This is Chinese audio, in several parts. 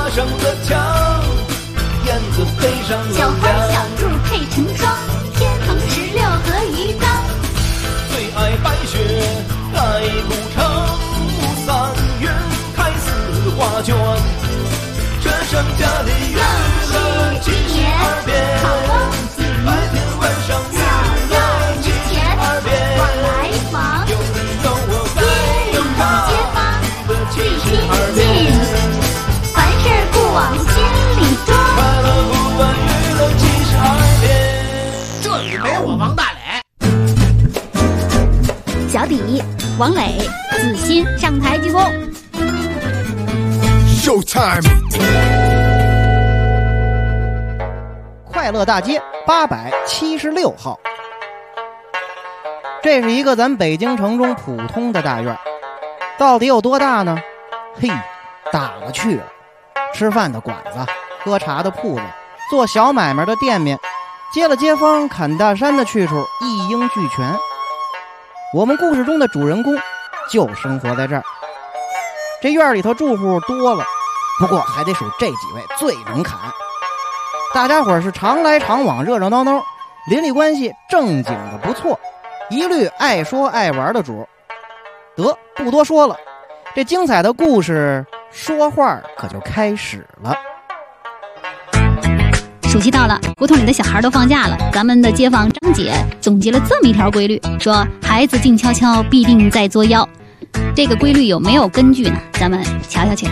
上了墙，燕子飞上了小花小兔配成双，天蓬16和鱼缸。 最爱白雪盖古城，3月开4画卷，这剩下的月亮72变，白天晚上月亮72变， 来访有你有我在有他街坊的最亲 72 近， 变， 凡事不往心里装。 快乐不管娱乐72变。 这里没我王大磊。 小底、王磊、子欣上台鞠躬。 Showtime！ 快乐大街876号，这是一个咱北京城中普通的大院，到底有多大呢？嘿，大了去了。吃饭的馆子，喝茶的铺子，做小买卖的店面，接了街坊砍大山的去处一应俱全。我们故事中的主人公就生活在这儿。这院里头住户多了，不过还得数这几位最能砍。大家伙是常来常往，热热闹闹，邻里关系正经的不错，一律爱说爱玩的主。得，不多说了，这精彩的故事说话可就开始了。 暑期到了，胡同里的小孩都放假了，咱们的街坊张姐总结了这么一条规律，说孩子静悄悄，必定在作妖。这个规律有没有根据呢？咱们瞧瞧去。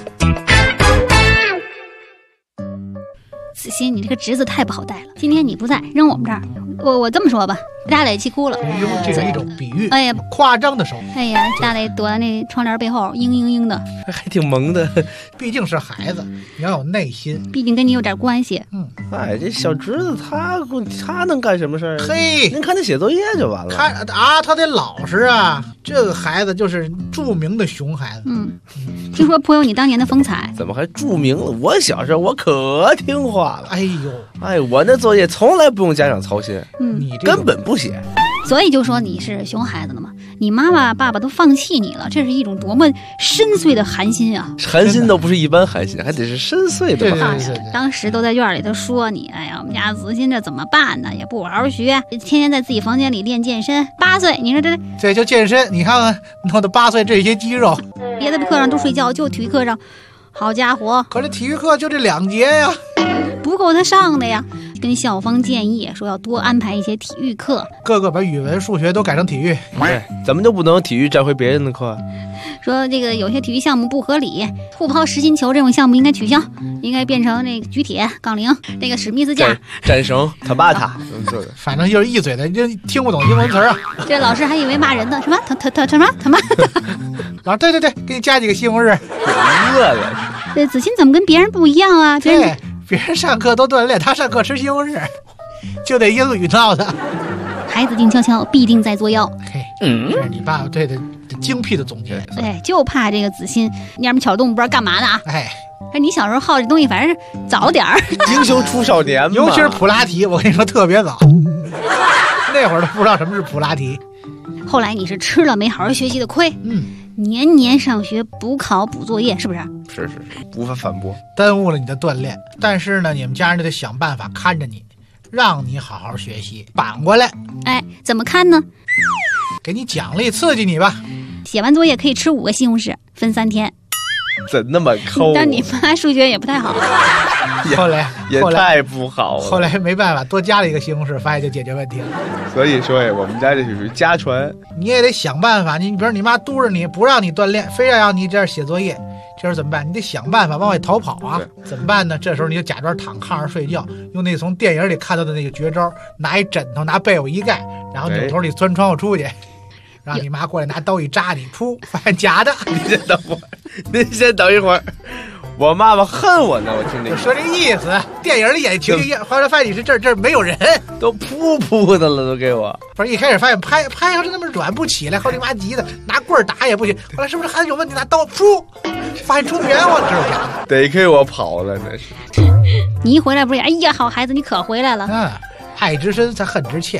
子欣，你这个侄子太不好带了，今天你不在，扔我们这儿。我这么说吧，大磊气哭了。 这是一种比喻， 哎呀， 夸张的手。 哎呀，大磊躲在那窗帘背后，嘤嘤嘤的， 还挺萌的。 毕竟是孩子，你要有内心。 毕竟跟你有点关系。 哎，这小侄子他能干什么事儿？ 嘿， 您看他写作业就完了。 他得老实啊。这个孩子就是著名的熊孩子。 听说颇有你当年的风采。 怎么还著名了？我小时候我可听话了。 哎呦， 哎，我那作业从来不用家长操心， 你根本不写。 所以就说你是熊孩子了嘛，你妈妈爸爸都放弃你了，这是一种多么深邃的寒心啊！ 寒心都不是一般寒心，还得是深邃的寒心。 当时都在院里头说你，哎呀，我们家子欣这怎么办呢？也不好好学，天天在自己房间里练健身。8岁，你说这就健身，你看看弄到8岁这些肌肉， 别的课上都睡觉，就体育课上，好家伙！ 可是体育课就这2节呀， 不够他上的呀。跟校方建议说要多安排一些体育课， 各个把语文、数学都改成体育。 咱们就不能体育占回别人的课？ 说这个有些体育项目不合理，互抛实心球这种项目应该取消，应该变成那个举铁、杠铃、那个史密斯架、 战绳、塔巴塔， 反正就是一嘴的就听不懂英文词啊。 这老师还以为骂人呢，什么什么？ 老师，对，给你加几个西红柿。 饿了。 这子欣怎么跟别人不一样啊？ 别人上课都锻炼，他上课吃西红柿，就得英语闹的。 孩子静悄悄，必定在作妖。 嘿，这是你爸爸对的精辟的总结。 哎，就怕这个子欣蔫不巧动，不知道干嘛的啊。 哎， 你小时候好这东西，反正是早点儿。 英雄出少年嘛， 尤其是普拉提，我跟你说特别早，那会儿都不知道什么是普拉提。 后来你是吃了没好好学习的亏，年年上学补考补作业，是不是？ 是，无法反驳， 耽误了你的锻炼。但是呢，你们家人就得想办法看着你，让你好好学习。反过来， 哎，怎么看呢？ 给你奖励刺激你吧。 写完作业可以吃5个西红柿，分3天。 怎那么抠？ 但你妈数学也不太好。 后来也太不好了。 后来没办法，多加了1个西红柿，发现就解决问题了。 所以说呀，我们家这属于家传。 你也得想办法，你比如你妈督着你，不让你锻炼，非要让你这样写作业，这时候怎么办？你得想办法往外逃跑啊！怎么办呢？这时候你就假装躺炕上睡觉，用那从电影里看到的那个绝招，拿一枕头，拿被窝一盖，然后扭头你钻窗户出去。让你妈过来拿刀一扎你，噗，发现假的。 您先等一会儿，我妈妈恨我呢，我听这说这意思，电影里演情节，后来发现你是这儿没有人， 都噗噗的了，都给我。 不是一开始发现拍要是那么软不起来，后你妈急的拿棍儿打也不行，后来是不是孩子有问题？拿刀噗，发现出冤枉，这是假的， 得给我跑了，那是。 你一回来不是？哎呀，好孩子，你可回来了。 爱之深才恨之切，知道吗？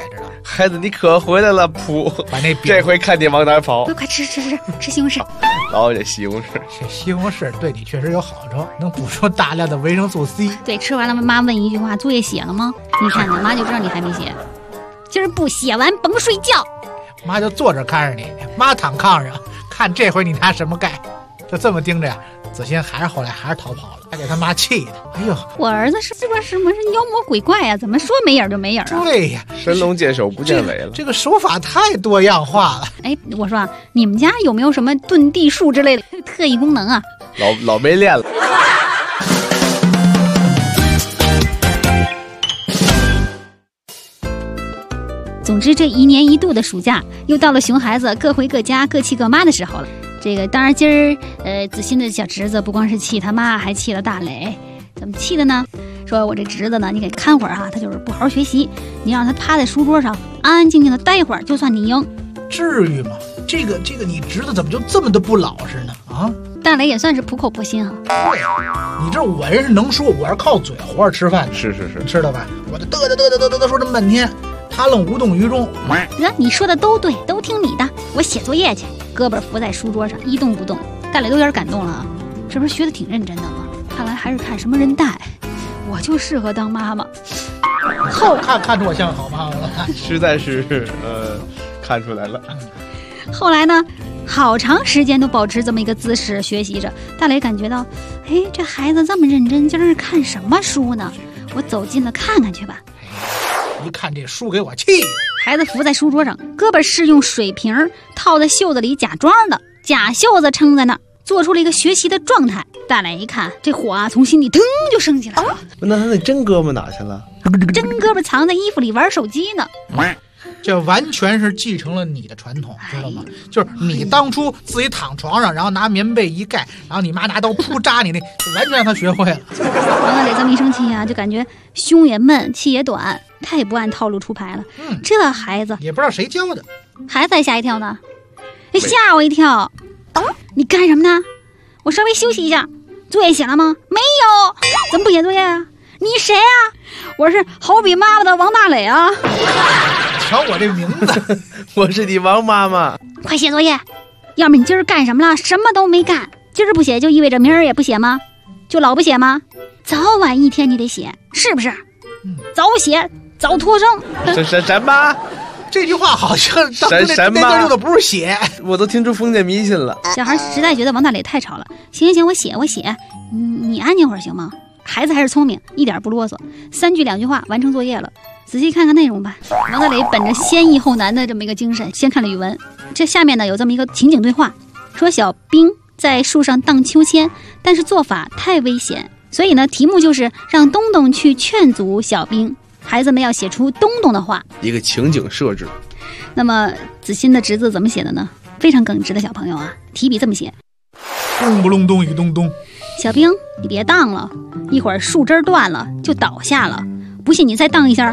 孩子你可回来了，噗， 把那这回看你往哪儿跑。 快吃西红柿。 老这西红柿， 这西红柿对你确实有好处，能补充大量的维生素 C。 对，吃完了妈问一句话：作业写了吗？你看看，妈就知道你还没写。今儿不写完甭睡觉。 妈就坐着看着你，妈躺炕上看这回你拿什么盖，就这么盯着呀。子欣后来还是逃跑了，还给他妈气的。哎呦， 我儿子是不是妖魔鬼怪呀？怎么说没影就没影啊？ 对呀， 神龙见首不见尾了。 这个手法太多样化了。 哎，我说你们家有没有什么遁地术之类的特异功能啊？ 老没练了。 总之，这1年1度的暑假又到了熊孩子各回各家、各气各妈的时候了。这个当然，今儿子欣的小侄子不光是气他妈，还气了大磊。怎么气的呢？说我这侄子呢，你给看会儿啊，他就是不好好学习，你让他趴在书桌上安安静静的待会儿，就算你赢。 至于吗？这个你侄子怎么就这么的不老实呢？啊！ 大磊也算是苦口婆心啊。 对，你这我人是能说，我是靠嘴活着吃饭的。 是， 你知道吧？我就嘚说这么半天，他愣无动于衷。 你说的都对，都听你的，我写作业去。胳膊扶在书桌上一动不动，大磊都有点感动了啊！这不是学得挺认真的吗？看来还是看什么人带，我就适合当妈妈。 看出我像个好妈妈了， 实在是看出来了。 后来呢，好长时间都保持这么一个姿势学习着。大磊感觉到，哎，这孩子这么认真，今儿是看什么书呢？我走近了看看去吧。 一看这书给我气的。 孩子扶在书桌上，胳膊是用水瓶套在袖子里假装的，假袖子撑在那儿，做出了一个学习的状态。大磊一看，这火啊从心里腾就升起来了。 那他那真胳膊哪去了？ 真胳膊藏在衣服里玩手机呢。 这完全是继承了你的传统，知道吗？就是你当初自己躺床上，然后拿棉被一盖，然后你妈拿刀扑扎你，那完全让他学会了。 王大磊这么一生气啊，就感觉胸也闷，气也短，太不按套路出牌了。这孩子也不知道谁教的， 孩子还吓一跳呢，吓我一跳。你干什么呢？我稍微休息一下。作业写了吗？没有。怎么不写作业啊？你谁啊？我是好比妈妈的王大磊啊。 瞧我这名字。 我是你王妈妈。 快写作业，要么你今儿干什么了？什么都没干。今儿不写就意味着明儿也不写吗？就老不写吗？早晚一天你得写，是不是？早写早脱生。 什么？ 这句话好像当时那段用的不是写， 我都听出封建迷信了。 小孩实在觉得王大磊太吵了。行，我写。你安静会儿行吗？孩子还是聪明，一点不啰嗦，3句2句话完成作业了。仔细看看内容吧。王大磊本着先易后难的这么一个精神，先看了语文。这下面呢有这么一个情景对话，说小兵在树上荡秋千，但是做法太危险，所以呢题目就是让东东去劝阻小兵。孩子们要写出东东的话， 一个情景设置。 那么子欣的侄子怎么写的呢？非常耿直的小朋友啊，提笔这么写： 咚不隆咚一咚咚。 小兵，你别荡了，一会儿树枝断了就倒下了，不信你再荡一下。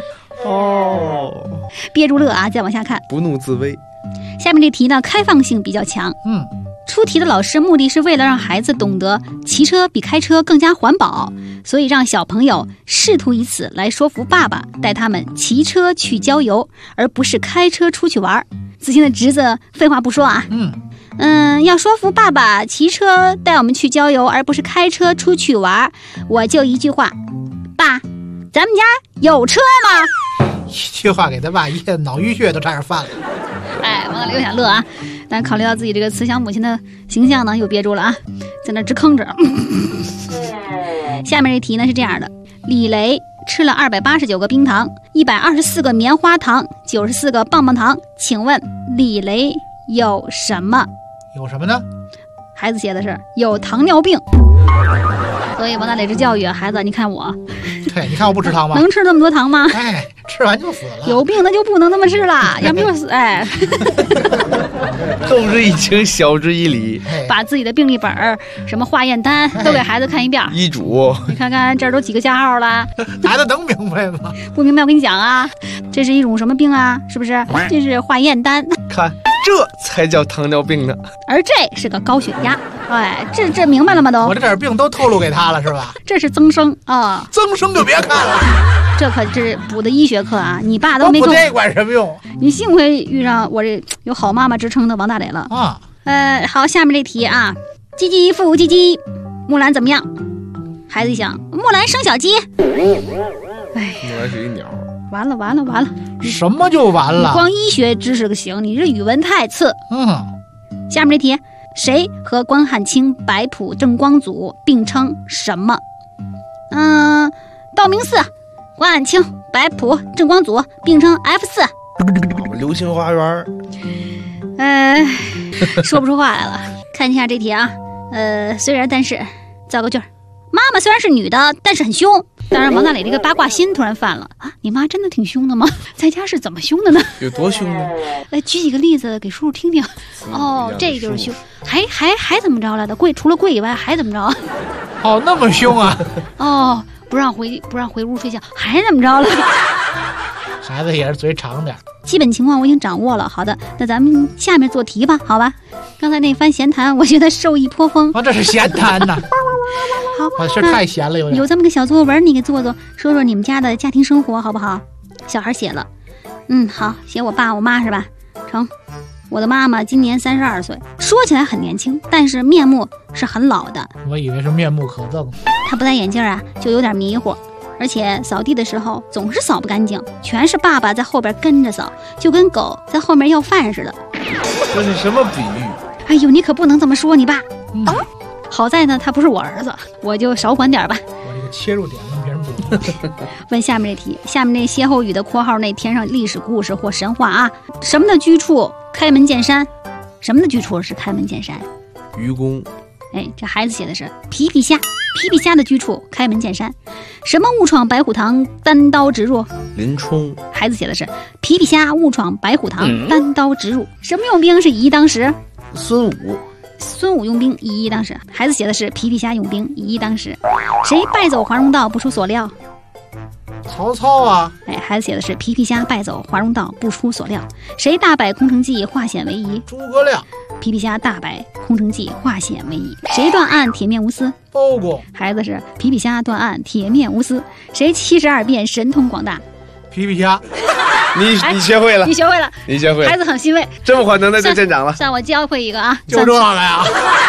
憋住乐啊，再往下看， 不怒自威。 下面这题呢开放性比较强。出题的老师目的是为了让孩子懂得骑车比开车更加环保，所以让小朋友试图以此来说服爸爸带他们骑车去郊游，而不是开车出去玩。子欣的侄子废话不说啊，要说服爸爸骑车带我们去郊游，而不是开车出去玩，我就一句话：爸，咱们家有车吗？ 一句话给他爸一下脑淤血都差点犯了。 哎，王大磊有点乐啊，但考虑到自己这个慈祥母亲的形象呢，又憋住了啊，在那直吭着。下面这题呢是这样的：李雷吃了289个冰糖，124个棉花糖，94个棒棒糖，请问李雷有什么？ 有什么呢？ 孩子写的是有糖尿病。所以王大磊是教育孩子，你看我， 对，你看我不吃糖吗？ 能吃那么多糖吗？ 哎，吃完就死了。 有病那就不能那么吃了，要不就死。哎， 动之以情，晓之以理。 把自己的病历本什么化验单都给孩子看一遍。 医嘱， 你看看这儿都几个加号了， 孩子能明白吗？ 不明白我跟你讲啊，这是一种什么病啊？是不是？这是化验单。 看，这才叫糖尿病呢。 而这是个高血压。哎，这明白了吗？都我这点病都透露给他了是吧？ 这是增生啊， 增生就别看了。 这可是补的医学课啊！你爸都没够， 补这管什么用？ 你幸亏遇上我这有好妈妈支撑的王大磊了啊！ 好，下面这题啊，唧唧复唧唧，木兰怎么样？孩子一想，木兰生小鸡。哎， 木兰是一鸟。 完了！ 什么就完了？ 你光医学知识个行，你这语文太次。下面这题，谁和关汉卿、白朴、郑光祖并称什么？道明寺、关汉卿、白朴、郑光祖并称 F4。 流星花园。 说不出话来了。看一下这题啊，虽然但是，造个句儿。妈妈虽然是女的，但是很凶。当然，王大磊这个八卦心突然犯了啊！你妈真的挺凶的吗？在家是怎么凶的呢？ 有多凶呢？ 举几个例子给叔叔听听。这就是凶，还怎么着来的？除了跪以外还怎么着？ 那么凶啊！ 不让回屋睡觉，还怎么着了？ 孩子也是嘴长点。 基本情况我已经掌握了。好的，那咱们下面做题吧，好吧？刚才那番闲谈，我觉得受益颇丰。 这是闲谈呐。好，是太闲了， 有这么个小作文，你给做，说说你们家的家庭生活，好不好？小孩写了，好，写我爸我妈是吧？成。我的妈妈今年32岁，说起来很年轻，但是面目是很老的。 我以为是面目可憎。 她不戴眼镜啊，就有点迷糊，而且扫地的时候总是扫不干净，全是爸爸在后边跟着扫，就跟狗在后面要饭似的。 这是什么比喻？ 哎呦，你可不能这么说你爸。好在呢，他不是我儿子，我就少管点吧。 我这个切入点跟别人不一样。 问下面这题，下面那歇后语的括号内填上历史故事或神话啊。什么的居处开门见山？什么的居处是开门见山？ 愚公。 这孩子写的是皮皮虾，皮皮虾的居处开门见山。什么误闯白虎堂单刀直入？ 林冲。 孩子写的是皮皮虾误闯白虎堂单刀直入。什么用兵是以一当十？孙武用兵以一当十。孩子写的是皮皮虾用兵以一当十。谁败走华容道不出所料？ 曹操啊。 孩子写的是皮皮虾败走华容道不出所料。谁大摆空城计化险为夷？ 诸葛亮。 皮皮虾大摆空城计化险为夷。谁断案铁面无私？ 包公。 孩子是皮皮虾断案铁面无私。谁72变神通广大？ 皮皮虾。 你学会了， 你学会了， 你学会了， 孩子很欣慰， 这么快能耐就见长了。 算我教会一个啊， 就这个呀。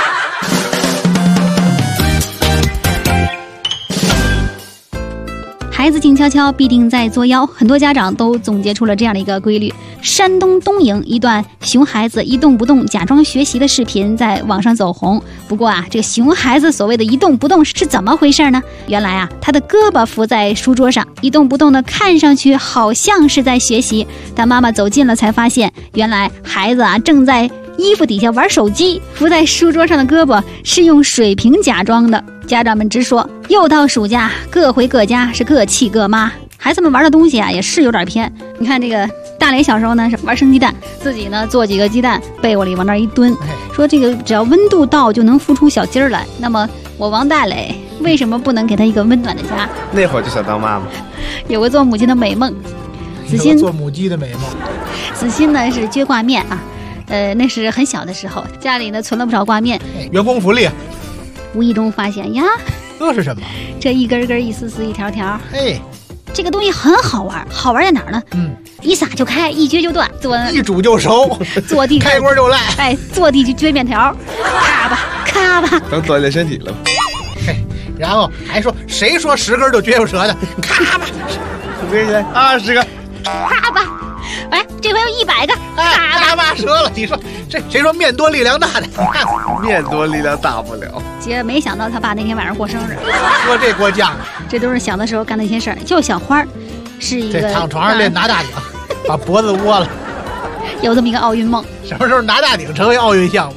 孩子静悄悄，必定在作妖。很多家长都总结出了这样的一个规律。山东东营一段熊孩子一动不动假装学习的视频在网上走红。不过啊，这个熊孩子所谓的一动不动是怎么回事呢？原来啊，他的胳膊扶在书桌上，一动不动的，看上去好像是在学习。但妈妈走近了才发现，原来孩子啊正在衣服底下玩手机，扶在书桌上的胳膊是用水瓶假装的。家长们直说，又到暑假，各回各家，是各气各妈。孩子们玩的东西啊，也是有点偏。你看这个大磊小时候呢是玩生鸡蛋，自己呢做几个鸡蛋，被窝里往那一蹲，说这个只要温度到就能孵出小鸡儿来。那么我王大磊为什么不能给他一个温暖的家？ 那会儿就想当妈妈， 有个做母亲的美梦。子欣做母鸡的美梦。 子欣呢是撅挂面啊。那是很小的时候，家里呢存了不少挂面， 员工福利。 无意中发现呀， 这是什么？ 这一根根、一丝丝、一条条，这个东西很好玩。好玩在哪儿呢？一撒就开，一撅就断， 一煮就熟， 坐地开锅就烂。 坐地就撅面条，咔吧咔吧， 当锻炼身体了。 然后还说谁说10根就撅有舌的，咔吧， 撅起来20个， 咔吧。这回有100个， 咔吧折了。你说这谁说面多力量大的？你看面多力量大不了。 姐没想到他爸那天晚上过生日， 喝这锅酱， 这都是小的时候干的一些事儿。就小花是一个躺床上练拿大顶，把脖子窝了， 有这么一个奥运梦。 什么时候拿大顶成为奥运项目？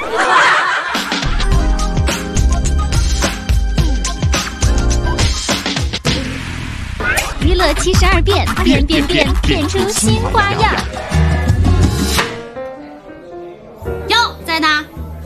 娱乐72变，变出新花样。哟，在哪？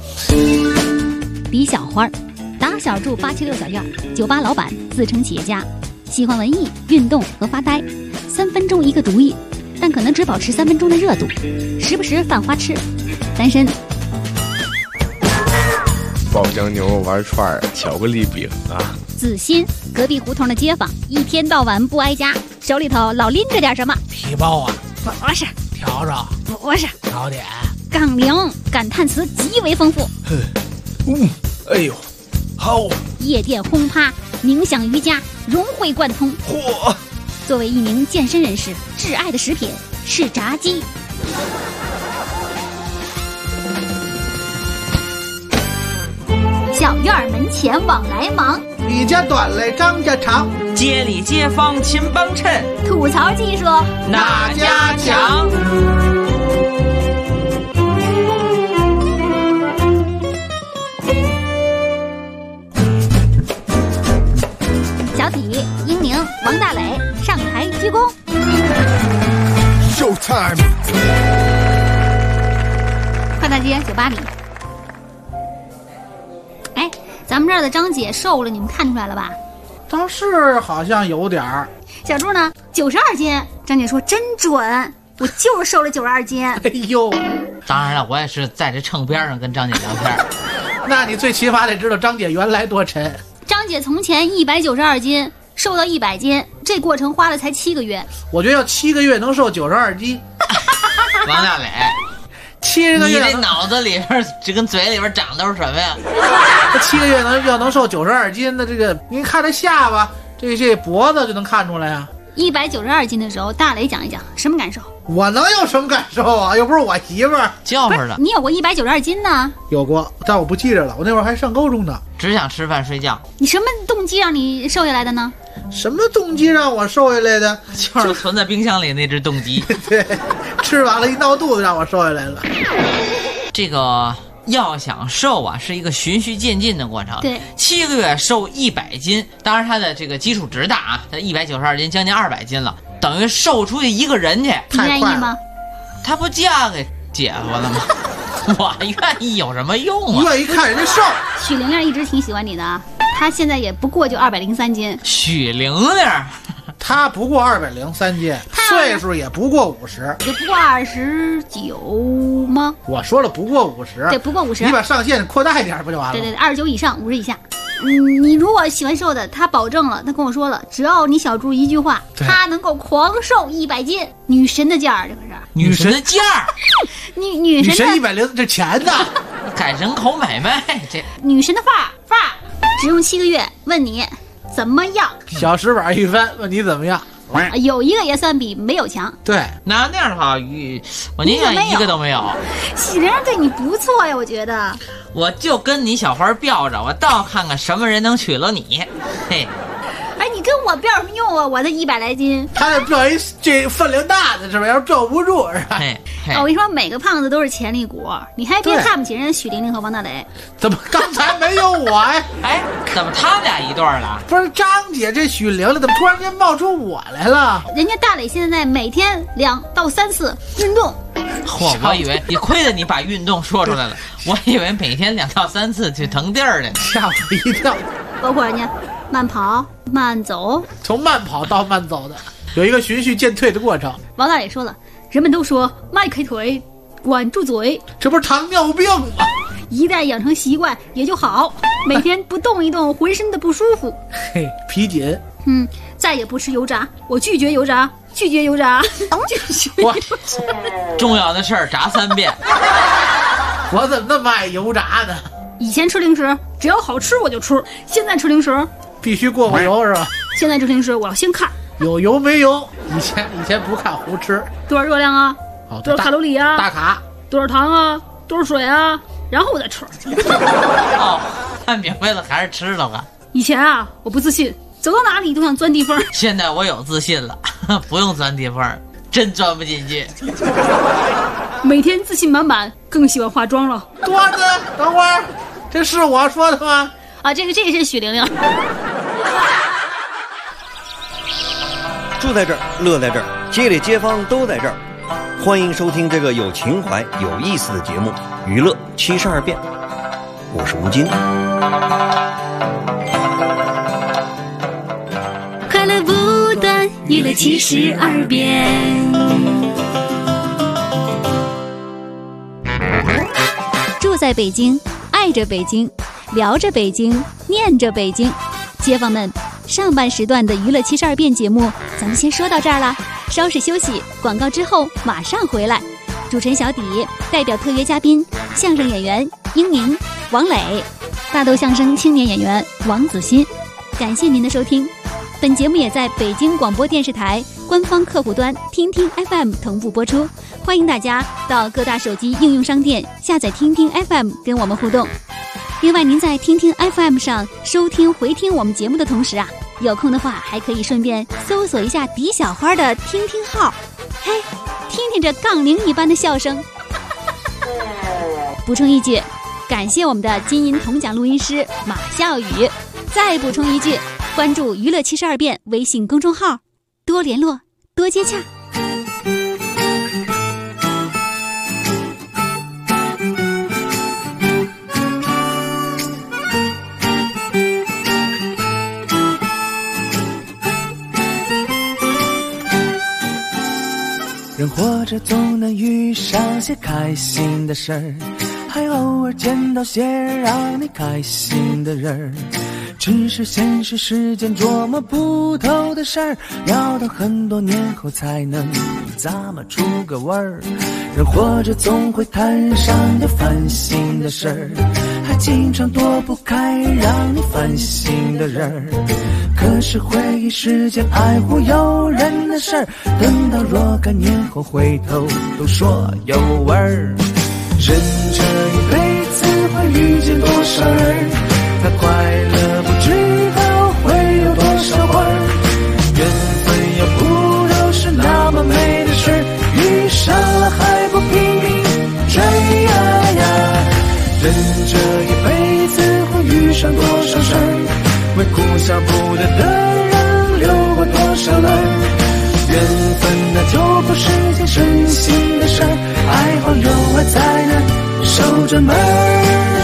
李小花，打小住876小院，酒吧老板，自称企业家，喜欢文艺、运动和发呆，3分钟一个主意，但可能只保持3分钟的热度，时不时犯花痴，单身。 爆浆牛肉丸串、巧克力饼啊。 子欣，隔壁胡同的街坊，一天到晚不挨家，手里头老拎着点什么。 皮包啊， 不是， 笤帚， 不是， 早点， 杠铃，感叹词极为丰富。 哎呦，好， 夜店轰趴，冥想瑜伽，融会贯通。 嚯！ 作为一名健身人士，挚爱的食品是炸鸡。小院门前往来忙， 李家短嘞张家长， 街里街坊勤帮衬， 吐槽技术哪家强？ 小体、英宁、王大磊上台鞠躬。 Showtime！ 快大街98米。哎，咱们这儿的张姐瘦了，你们看出来了吧？ 倒是好像有点儿。 小猪呢，92斤。张姐说真准，我就是瘦了92斤。 哎呦， 当然了，我也是在这秤边上跟张姐聊天。 那你最起码得知道张姐原来多沉。 张姐从前192斤，瘦到100斤，这过程花了才7个月。 我觉得要7个月能瘦92斤。 王大磊 ，7个月你这脑子里边这跟嘴里边长的都是什么呀 ？7个月能瘦92斤的这个，您看这下巴，这脖子就能看出来啊。 192斤的时候，大磊讲一讲什么感受？ 我能有什么感受啊？又不是我媳妇儿。 叫唤的， 你有过192斤呢？ 有过，但我不记着了。我那会儿还上高中呢。 只想吃饭睡觉。 你什么动机让你瘦下来的呢？ 什么动机让我瘦下来的？ 就是存在冰箱里那只动机。 对，吃完了一闹肚子让我瘦下来了。 这个要想瘦啊，是一个循序渐进的过程。 对 ，7个月瘦100斤，当然它的这个基础值大啊，它192斤，将近200斤了，等于瘦出去一个人去。 你愿意吗？ 他不嫁给姐夫了吗？我愿意有什么用啊？ 你愿意看人家瘦。 许玲玲一直挺喜欢你的，她现在也不过就203斤。 许玲玲， 她不过203斤，岁数也不过50， 也不过29吗？ 我说了不过50， 对，不过50。 你把上限扩大一点不就完了？ 对，29以上，50以下。你如果喜欢瘦的，他保证了，他跟我说了，只要你小猪一句话，他能够狂瘦100斤，女神的价儿，这可是女神的价儿， 女神 100这钱呢？ 改人口买卖，这女神的范儿，只用7个月，问你怎么样？ 小石板一翻，问你怎么样？ 有一个也算比没有强。 对， 那样的话，我宁愿一个都没有。 许玲玲对你不错呀，我觉得。 我就跟你小花吊着，我倒看看什么人能娶了你。嘿， 哎，你跟我吊什么用啊？我才100来斤。 他得吊一这分量大的是吧？要是吊不住是吧？ 嘿， 我跟你说，每个胖子都是潜力股，你还别看不起人家许玲玲和王大磊。 怎么刚才没有我呀？ 哎，怎么他们俩一对了？ 不是张姐这许玲玲怎么突然间冒出我来了？ 人家大磊现在每天2到3次运动。 我以为你亏得你把运动说出来了，我以为每天2到3次去腾地儿的， 吓我一跳。 包括人家慢跑、慢走， 从慢跑到慢走的，有一个循序渐退的过程。 王大磊说了，人们都说迈开腿，管住嘴， 这不是糖尿病吗？ 一旦养成习惯也就好，每天不动一动，浑身的不舒服。 嘿，皮紧。 再也不吃油炸，我拒绝油炸，拒绝油炸，拒绝油炸。 重要的事儿炸3遍。 我怎么那么爱油炸呢？ 以前吃零食只要好吃我就吃，现在吃零食必须过过油是吧？ 现在吃零食我要先看有油没油。以前不看胡吃， 多少热量啊，多少卡路里啊， 大卡， 多少糖啊，多少水啊，然后我再吃。 哦，看明白了，还是吃了吧。 以前啊，我不自信，走到哪里都想钻地缝。 现在我有自信了，不用钻地缝，真钻不进去。 每天自信满满，更喜欢化妆了。 多的，等会儿，这是我说的吗？ 啊，这个是许玲玲。 住在这儿，乐在这儿，街里街坊都在这儿。欢迎收听这个有情怀、有意思的节目《娱乐72变》，我是吴京。 快乐不断，娱乐72变。住在北京，爱着北京，聊着北京，念着北京。 街坊们，上半时段的娱乐72变节目咱们先说到这儿了，稍事休息，广告之后马上回来。主持人小底代表特约嘉宾相声演员英明、王磊，大豆相声青年演员王子欣。感谢您的收听，本节目也在北京广播电视台官方客户端听听 FM 同步播出，欢迎大家到各大手机应用商店下载听听 FM 跟我们互动。另外，您在听听 FM 上收听回听我们节目的同时啊，有空的话还可以顺便搜索一下狄小花的听听号，嘿，听听这杠铃一般的笑声。补充一句，感谢我们的金银铜奖录音师马笑宇。再补充一句，关注娱乐72变微信公众号，多联络，多接洽。 人活着总能遇上些开心的事儿，还偶尔见到些让你开心的人儿。只是现实世间琢磨不透的事儿，要等很多年后才能咂摸出个味儿。人活着总会摊上点烦心的事儿，还经常躲不开让你烦心的人儿。可是回忆世间爱忽悠人的事儿，等到若干年后回头都说有味儿。人这一辈子会遇见多少人，那快乐不知道会有多少会儿。缘分要不都是那么美的事，遇上了还不拼命追呀呀。人这一辈子会遇上多少事儿，为哭笑不得的人流过多少泪。缘分那就不是件顺心的事儿，爱好有爱才能守着门儿。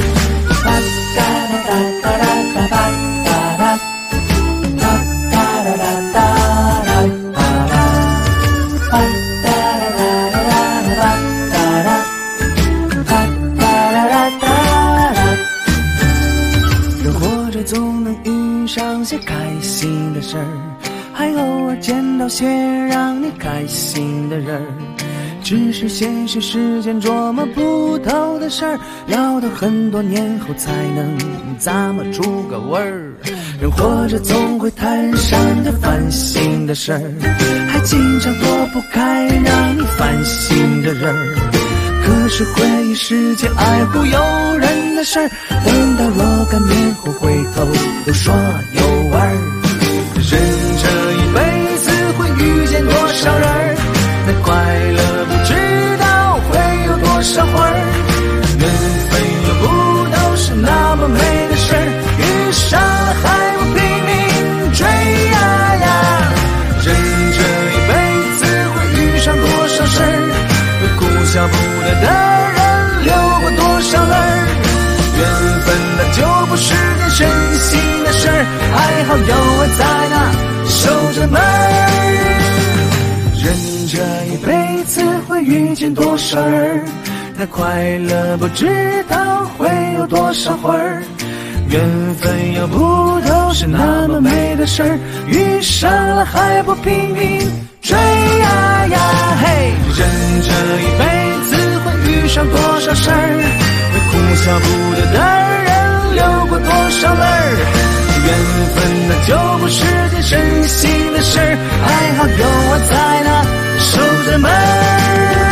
人活着总能遇上些开心的事儿，还偶尔见到些让你开心的人儿。只是现实世间琢磨不透的事儿，要到很多年后才能咂摸出个味儿。人活着总会摊上点烦心的事儿，还经常躲不开让你烦心的人儿。可是回忆世间爱忽悠人的事儿，等到若干年后回头都说有味儿。人这一辈子会遇见多少人，那快乐不知道会有多少会儿。缘分又不都是那么美的事儿，遇上了还不拼命追呀呀。人这一辈子会遇上多少事儿，会哭笑不得的人流过多少泪。缘分那就不是件真心的事儿，还好有爱在那守着门儿。人这一辈子会遇见多少人，那快乐不知道会有多少会儿。缘分要不都是那么美的事儿，遇上了还不拼命追呀呀。嘿，人这一辈子会遇上多少事儿，会哭笑不得的人流过多少泪儿。缘分那就不是件真心的事儿，还好有我在那守着门儿。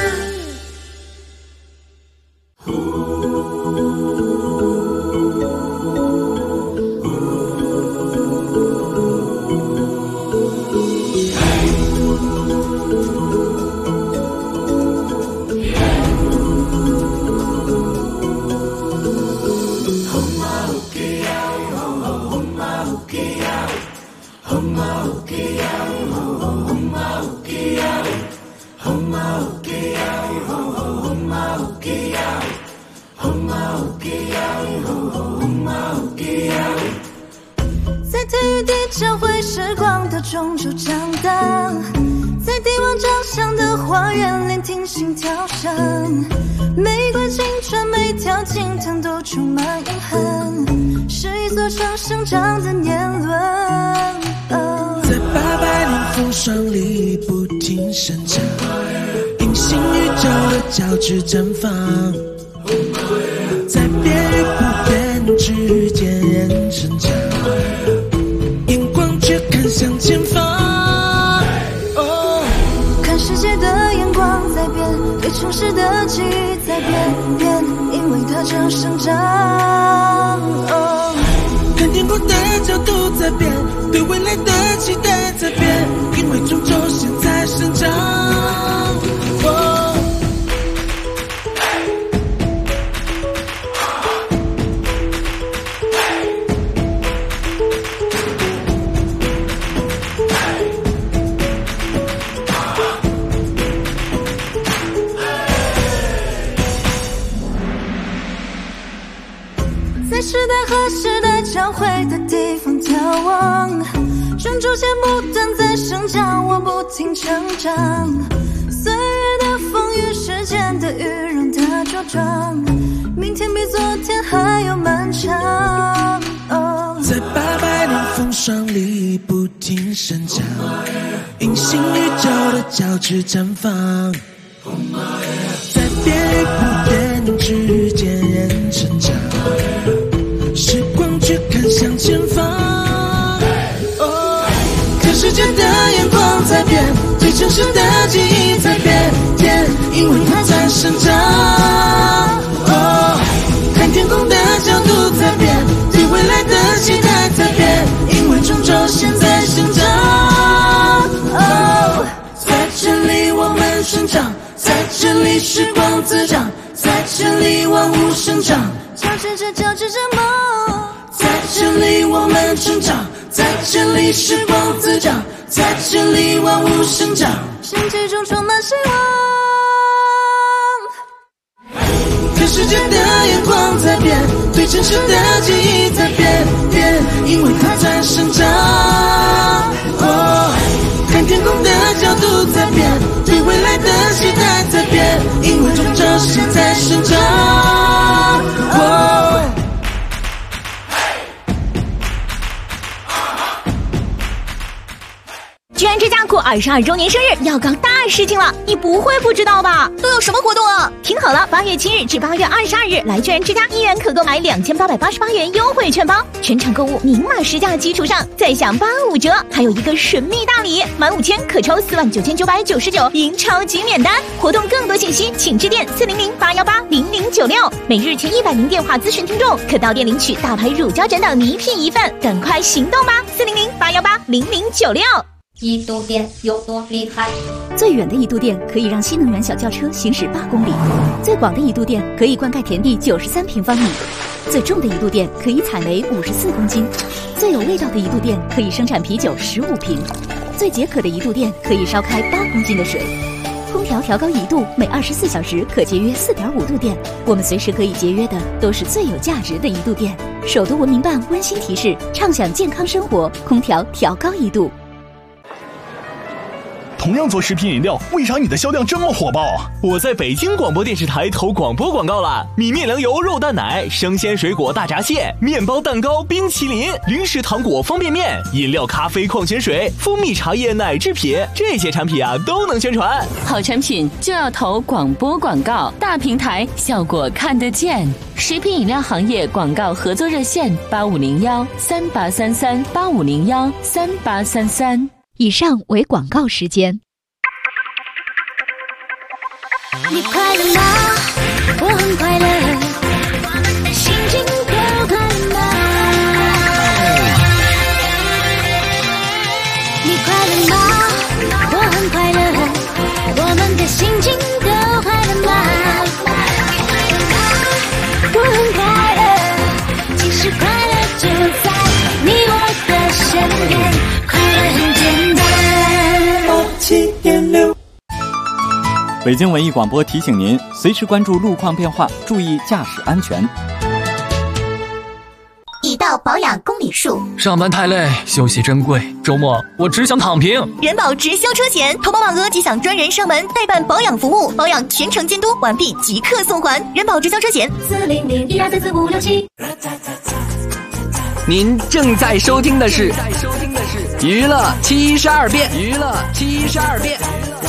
在体育地交汇时光的中州长大，在帝王长相的花园聆听心跳声，玫瑰青春每条青藤都充满遗憾，是一所多长生长的年轮。 在800年风霜里不停生长，隐形宇宙的交织绽放，在变与不变之间人成长，眼光却看向前方。 看世界的眼光在变，对城市的记忆在变，因为它正生长。 看天空的角度在变，对未来的期待在变，因为终究现在生长。 在时代和时代交汇的地方眺望，种出现不断在生长，我不停成长。岁月的风雨，时间的雨，让它茁壮，明天比昨天还要漫长。 在800年风霜里不停生长，隐形宇宙的交织绽放，在变与不变之间人成长，时光却看向前方。看世界的眼光在变，对城市的记忆在变，因为它在生长。看天空的角度在变，对未来的期待在变，因为终究现在生长。在这里我们生长，在这里时光滋长，在这里万物生长， 交织着梦。 在这里我们成长，在这里时光滋长，在这里万物生长， 生气中充满希望。 看世界的眼光在变，对城市的记忆在变，因为它在生长。看天空的角度在变，对未来的期待在变，因为终究现在生长。 居然之家过22周年生日要搞大事情了，你不会不知道吧？都有什么活动啊？听好了，8月7日至8月22日，来居然之家1元可购买2888元优惠券包，全场购物明码实价基础上再享85折，还有一个神秘大礼，满5000可抽49999赢超级免单。活动更多信息请致电400-818-0096，每日前100名电话咨询听众可到店领取大牌乳胶枕等礼品1份，赶快行动吧！400-818-0096。 一度电有多厉害？ 最远的一度电可以让新能源小轿车行驶8公里，最广的一度电可以灌溉田地93平方米，最重的一度电可以采煤54公斤，最有味道的一度电可以生产啤酒15瓶，最解渴的一度电可以烧开8公斤的水。空调调高1度，每24小时可节约4.5度电。我们随时可以节约的都是最有价值的一度电。首都文明办温馨提示：畅享健康生活，空调调高1度。 同样做食品饮料，为啥你的销量这么火爆？我在北京广播电视台投广播广告了，米面粮油肉蛋奶、生鲜水果大闸蟹、面包蛋糕、冰淇淋、零食糖果方便面、饮料咖啡矿泉水、蜂蜜茶叶奶制品，这些产品啊都能宣传。 好产品就要投广播广告，大平台效果看得见。食品饮料行业广告合作热线8501-3833-8501-3833。 以上为广告时间。 你快乐吗？我很快乐，心情都快乐。你快乐吗？我很快乐，我们的心情都快乐吗？我很快乐，其实快乐就在你我的身边，快乐很简单。87.6 北京文艺广播提醒您，随时关注路况变化，注意驾驶安全。 已到保养公里数， 上班太累，休息珍贵，周末我只想躺平。 人保直销车险，投保满额即享专人上门代办保养服务，保养全程监督完毕即刻送还。人保直销车险 40012344567。 您正在收听的是娱乐72变。娱乐72变。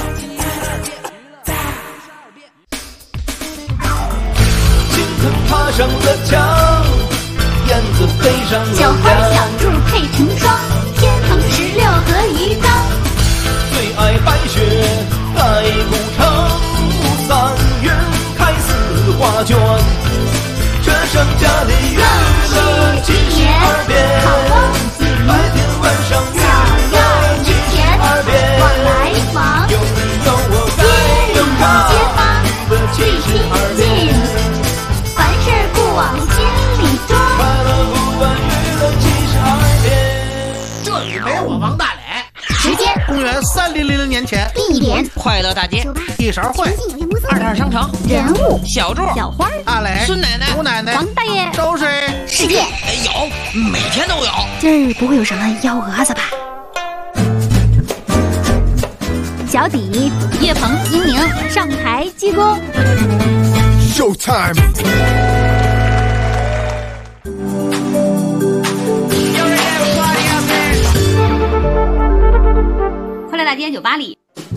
青藤爬上了墙，燕子飞上了小花小兔配成双，天蓬16和鱼缸。 最爱白雪盖古城，3月开4画卷。这盛家的娱乐72变，白天晚上娱乐72变。 往来往， 有你有我该有他，娱乐72变。 凡事不往心里装， 快乐不完娱乐72变。 这里没我王大磊。 时间： 公元3000年前。 地点： 快乐大街。 一勺会。 22商城。 人物： 小柱、 小花、 大磊、 孙奶奶、 吴奶奶、 王大爷。 周水。 世界有，每天都有。 今儿不会有什么幺蛾子吧？小底、岳鹏、英明上台鞠躬。 Showtime。 快乐大街酒吧里，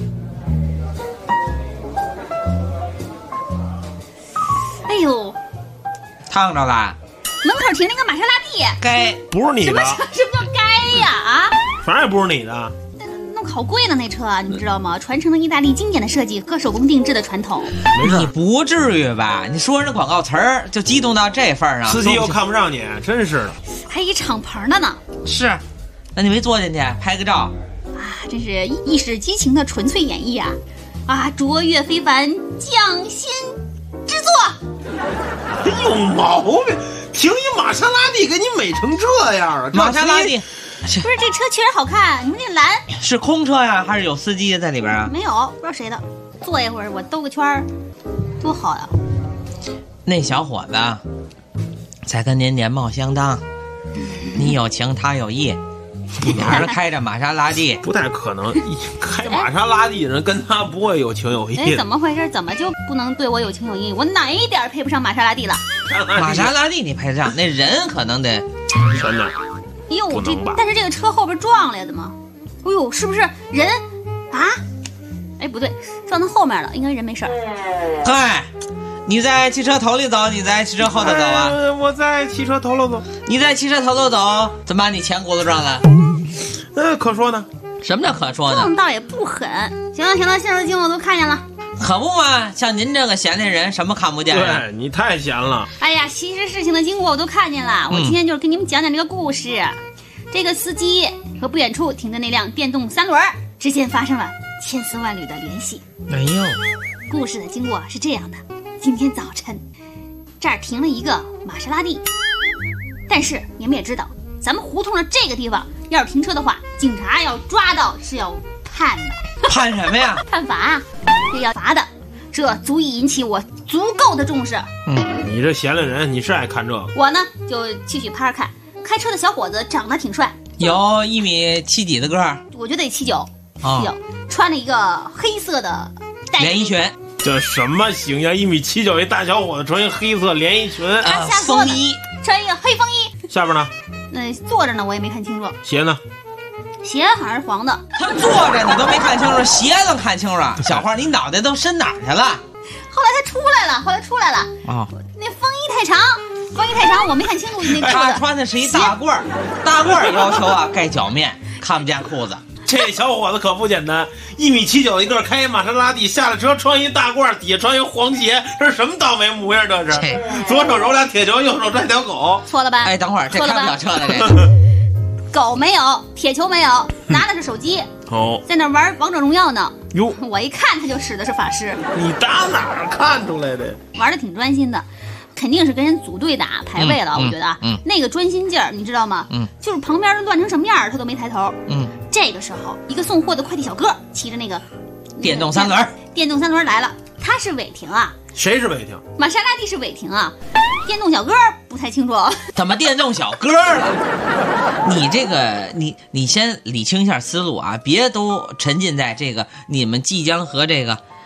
哎呦， 烫着了。 门口停那个玛莎拉蒂， 该不是你的。 什么叫该呀？啊， 反正也不是你的。 弄好贵呢那车，你们知道吗？传承了意大利经典的设计和手工定制的传统。 你不至于吧？你说人家广告词儿就激动到这份上， 司机又看不上你，真是的。 还一敞篷的呢。 是，那你没坐进去拍个照？ 啊，真是一时激情的纯粹演绎啊！啊，卓越非凡，匠心之作。 有毛病！停一玛莎拉蒂给你美成这样啊！ 玛莎拉蒂不是这车确实好看，你们这蓝是空车呀，还是有司机在里边啊？ 没有，不知道谁的。坐一会儿我兜个圈儿，多好呀！ 那小伙子才跟您年貌相当，你有情他有意。俩人开着玛莎拉蒂， 不太可能。开玛莎拉蒂的人跟他不会有情有义。 哎，怎么回事？怎么就不能对我有情有义？我哪一点配不上玛莎拉蒂了？ 玛莎拉蒂你配得上，那人可能得真的。 哎呦，但是这个车后边撞了呀，怎么？哎呦，是不是人啊？哎，不对，撞到后面了，应该人没事儿。 嗨，你在汽车头里走，你在汽车后头走啊？ 我在汽车头头走。 你在汽车头头走，怎么把你前轱辘撞了？ 可说呢。 什么叫可说呢？ 撞倒也不狠。行了行了，现在经我都看见了。 可不嘛，像您这个闲的人，什么看不见啊？ 对，你太闲了。 哎呀，其实事情的经过我都看见了。我今天就是给你们讲讲这个故事。这个司机和不远处停的那辆电动3轮之间发生了千丝万缕的联系。 哎呦， 故事的经过是这样的：今天早晨，这儿停了一个玛莎拉蒂，但是你们也知道，咱们胡同的这个地方，要是停车的话，警察要抓到是要判的。 判什么呀？ 判罚，这要罚的，这足以引起我足够的重视。 你这闲的人，你是爱看这个？ 我呢就继续趴着看。开车的小伙子长得挺帅， 有1.7米几的个儿， 我觉得得79，穿了一个黑色的连衣裙。 这什么形象？1.79米一大小伙子穿一黑色连衣裙啊， 风衣， 穿一个黑风衣。 下边呢？ 坐着呢，我也没看清楚。 鞋呢？ 鞋好像是黄的。 他坐着你都没看清楚，鞋都看清楚了。小花，你脑袋都伸哪儿去了？ 后来他出来了。 啊， 那风衣太长，我没看清楚那裤子。 他穿的是一大褂儿，大褂儿要求啊盖脚面，看不见裤子。 这小伙子可不简单，1.79米一个，开一玛莎拉蒂，下了车穿一大褂，底下穿一黄鞋，这是什么倒霉模样？这是左手揉俩铁球，右手拽条狗。 错了吧？ 哎，等会儿这开不了车了，这个狗没有，铁球没有，拿的是手机。在那玩王者荣耀呢。 哟， 我一看他就使的是法师。 你打哪儿看出来的？ 玩的挺专心的。肯定是跟人组队打排位了，我觉得那个专心劲儿，你知道吗？就是旁边乱成什么样他都没抬头。这个时候，一个送货的快递小哥骑着那个电动3轮来了，他是违停啊。 谁是违停？ 玛莎拉蒂是违停啊，电动小哥不太清楚。 怎么电动小哥了？你这个，你先理清一下思路啊，别都沉浸在这个你们即将和这个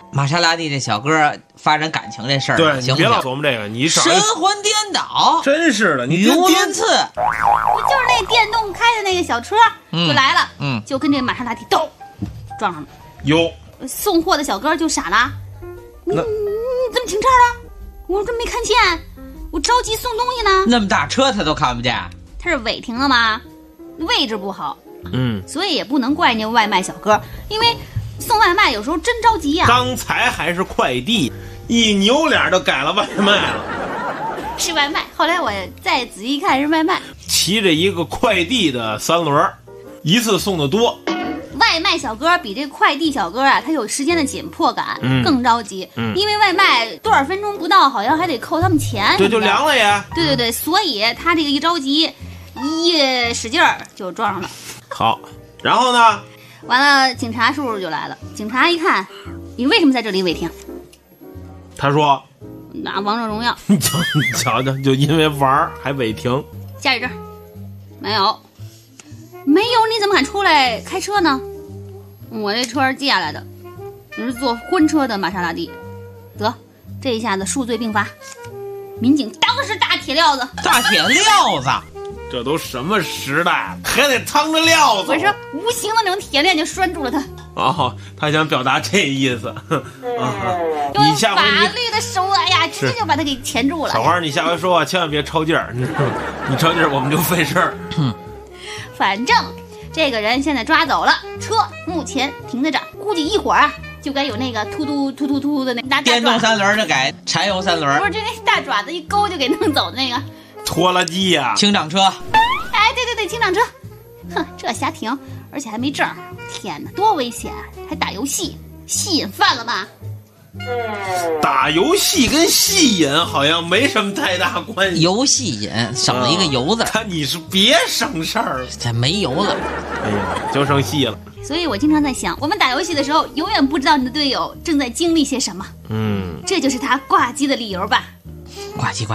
玛莎拉蒂这小哥发展感情这事儿， 对， 行不行？ 你别老琢磨这个，你少神魂颠倒， 真是的，你语无伦次。 不就是那电动开的那个小车就来了，就跟这玛莎拉蒂咚撞上了。 有送货的小哥就傻了，你怎么停这儿了？我这没看见，我着急送东西呢。 那么大车他都看不见， 他是违停了吗？位置不好，所以也不能怪那外卖小哥，因为送外卖有时候真着急呀。 刚才还是快递，一扭脸就改了外卖了。 是外卖，后来我再仔细一看是外卖。 骑着一个快递的3轮，一次送的多。 外卖小哥比这快递小哥啊，他有时间的紧迫感，更着急，因为外卖多少分钟不到，好像还得扣他们钱。 对，就凉了呀。 对，所以他这个一着急，一使劲儿就撞上了。 好，然后呢？ 完了，警察叔叔就来了。警察一看，你为什么在这里违停？ 他说：“ 拿王者荣耀。” 你瞧，就因为玩还违停。 驾驶证没有。没有，你怎么敢出来开车呢？我这车是借来的，你是坐婚车的玛莎拉蒂。得，这一下子数罪并罚。民警当时大铁镣子， 这都什么时代，还得趟着料子。 我说无形的那种铁链就拴住了他。 哦，他想表达这意思。 用法律的手，哎呀，直接就把他给钳住了。 小花，你下回说话千万别抄劲儿，你抄劲儿我们就费事儿。 反正这个人现在抓走了，车目前停在这儿，估计一会儿啊就该有那个突突的那大电动3轮的改柴油3轮， 不是这那大爪子一勾就给弄走的那个拖拉机呀， 清障车。 哎，对，清障车。哼，这瞎停，而且还没证，天哪，多危险！还打游戏，吸引犯了吧？ 打游戏跟戏瘾好像没什么太大关系。 游戏瘾省了一个油字， 你是别省事儿， 这没油了。 哎呀，就剩戏了。 所以我经常在想，我们打游戏的时候，永远不知道你的队友正在经历些什么。这就是他挂机的理由吧？ 挂机。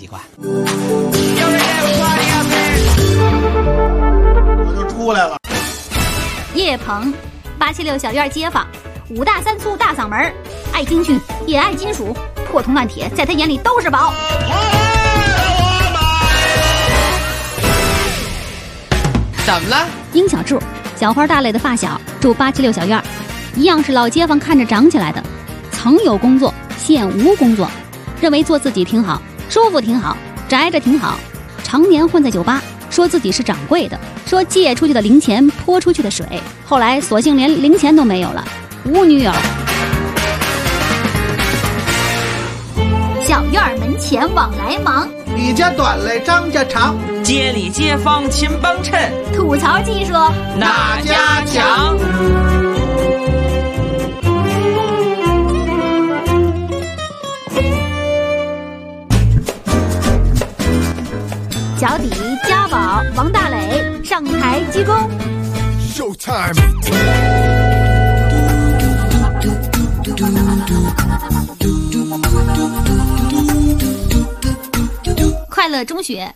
我就出来了。 叶鹏，876小院街坊，5大3粗大嗓门，爱京剧也爱金属，破铜烂铁在他眼里都是宝。 怎么了？ 殷小柱，小花大磊的发小，住876小院，一样是老街坊看着长起来的，曾有工作，现无工作，认为做自己挺好，舒服挺好，宅着挺好，常年混在酒吧，说自己是掌柜的，说借出去的零钱泼出去的水，后来索性连零钱都没有了，无女友。小院门前往来忙， 李家短来张家长， 街里街坊勤帮衬， 吐槽技术哪家强？ 脚底家宝王大磊上台鞠躬。 Showtime。 快乐中学，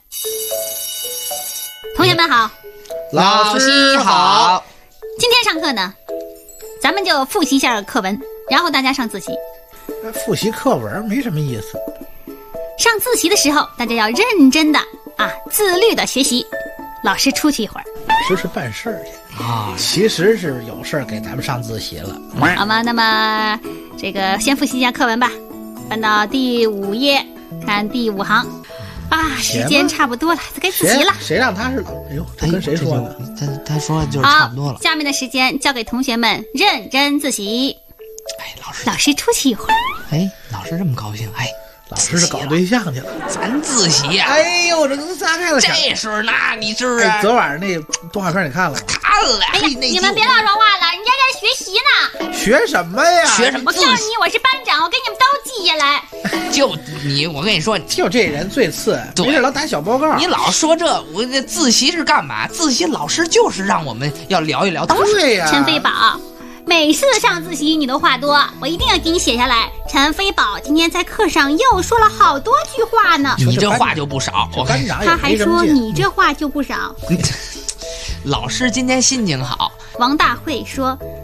同学们好， 老师好。 今天上课呢，咱们就复习一下课文，然后大家上自习。 复习课文没什么意思。 上自习的时候，大家要认真的自律的学习。老师出去一会儿， 是办事儿去啊，其实是有事儿给咱们上自习了。 好吗？那么这个先复习一下课文吧，翻到第5页，看第5行。时间差不多了，该自习了。 谁让他是？哎呦，他跟谁说的？ 他说就是差不多了。 下面的时间交给同学们认真自习。老师出去一会儿。 老师这么高兴， 老师是搞对象去了， 咱自习呀！ 哎呦，这都撒开了。 这时候那你是不是？ 昨晚那动画片你看了？ 看了。哎呀，你们别老说话了，人家在学习呢。 学什么呀？ 学什么？ 我告诉你，我是班长，我给你们都记下来。 就你，我跟你说， 就这人最次，没事老打小报告。 你老说这，我这自习是干嘛？自习老师就是让我们要聊一聊。 对呀， 陈飞宝。每次上自习你都话多，我一定要给你写下来。陈飞宝今天在课上又说了好多句话呢。 你这话就不少，我跟你他还说你这话就不少。 老师今天心情好。 王大会说，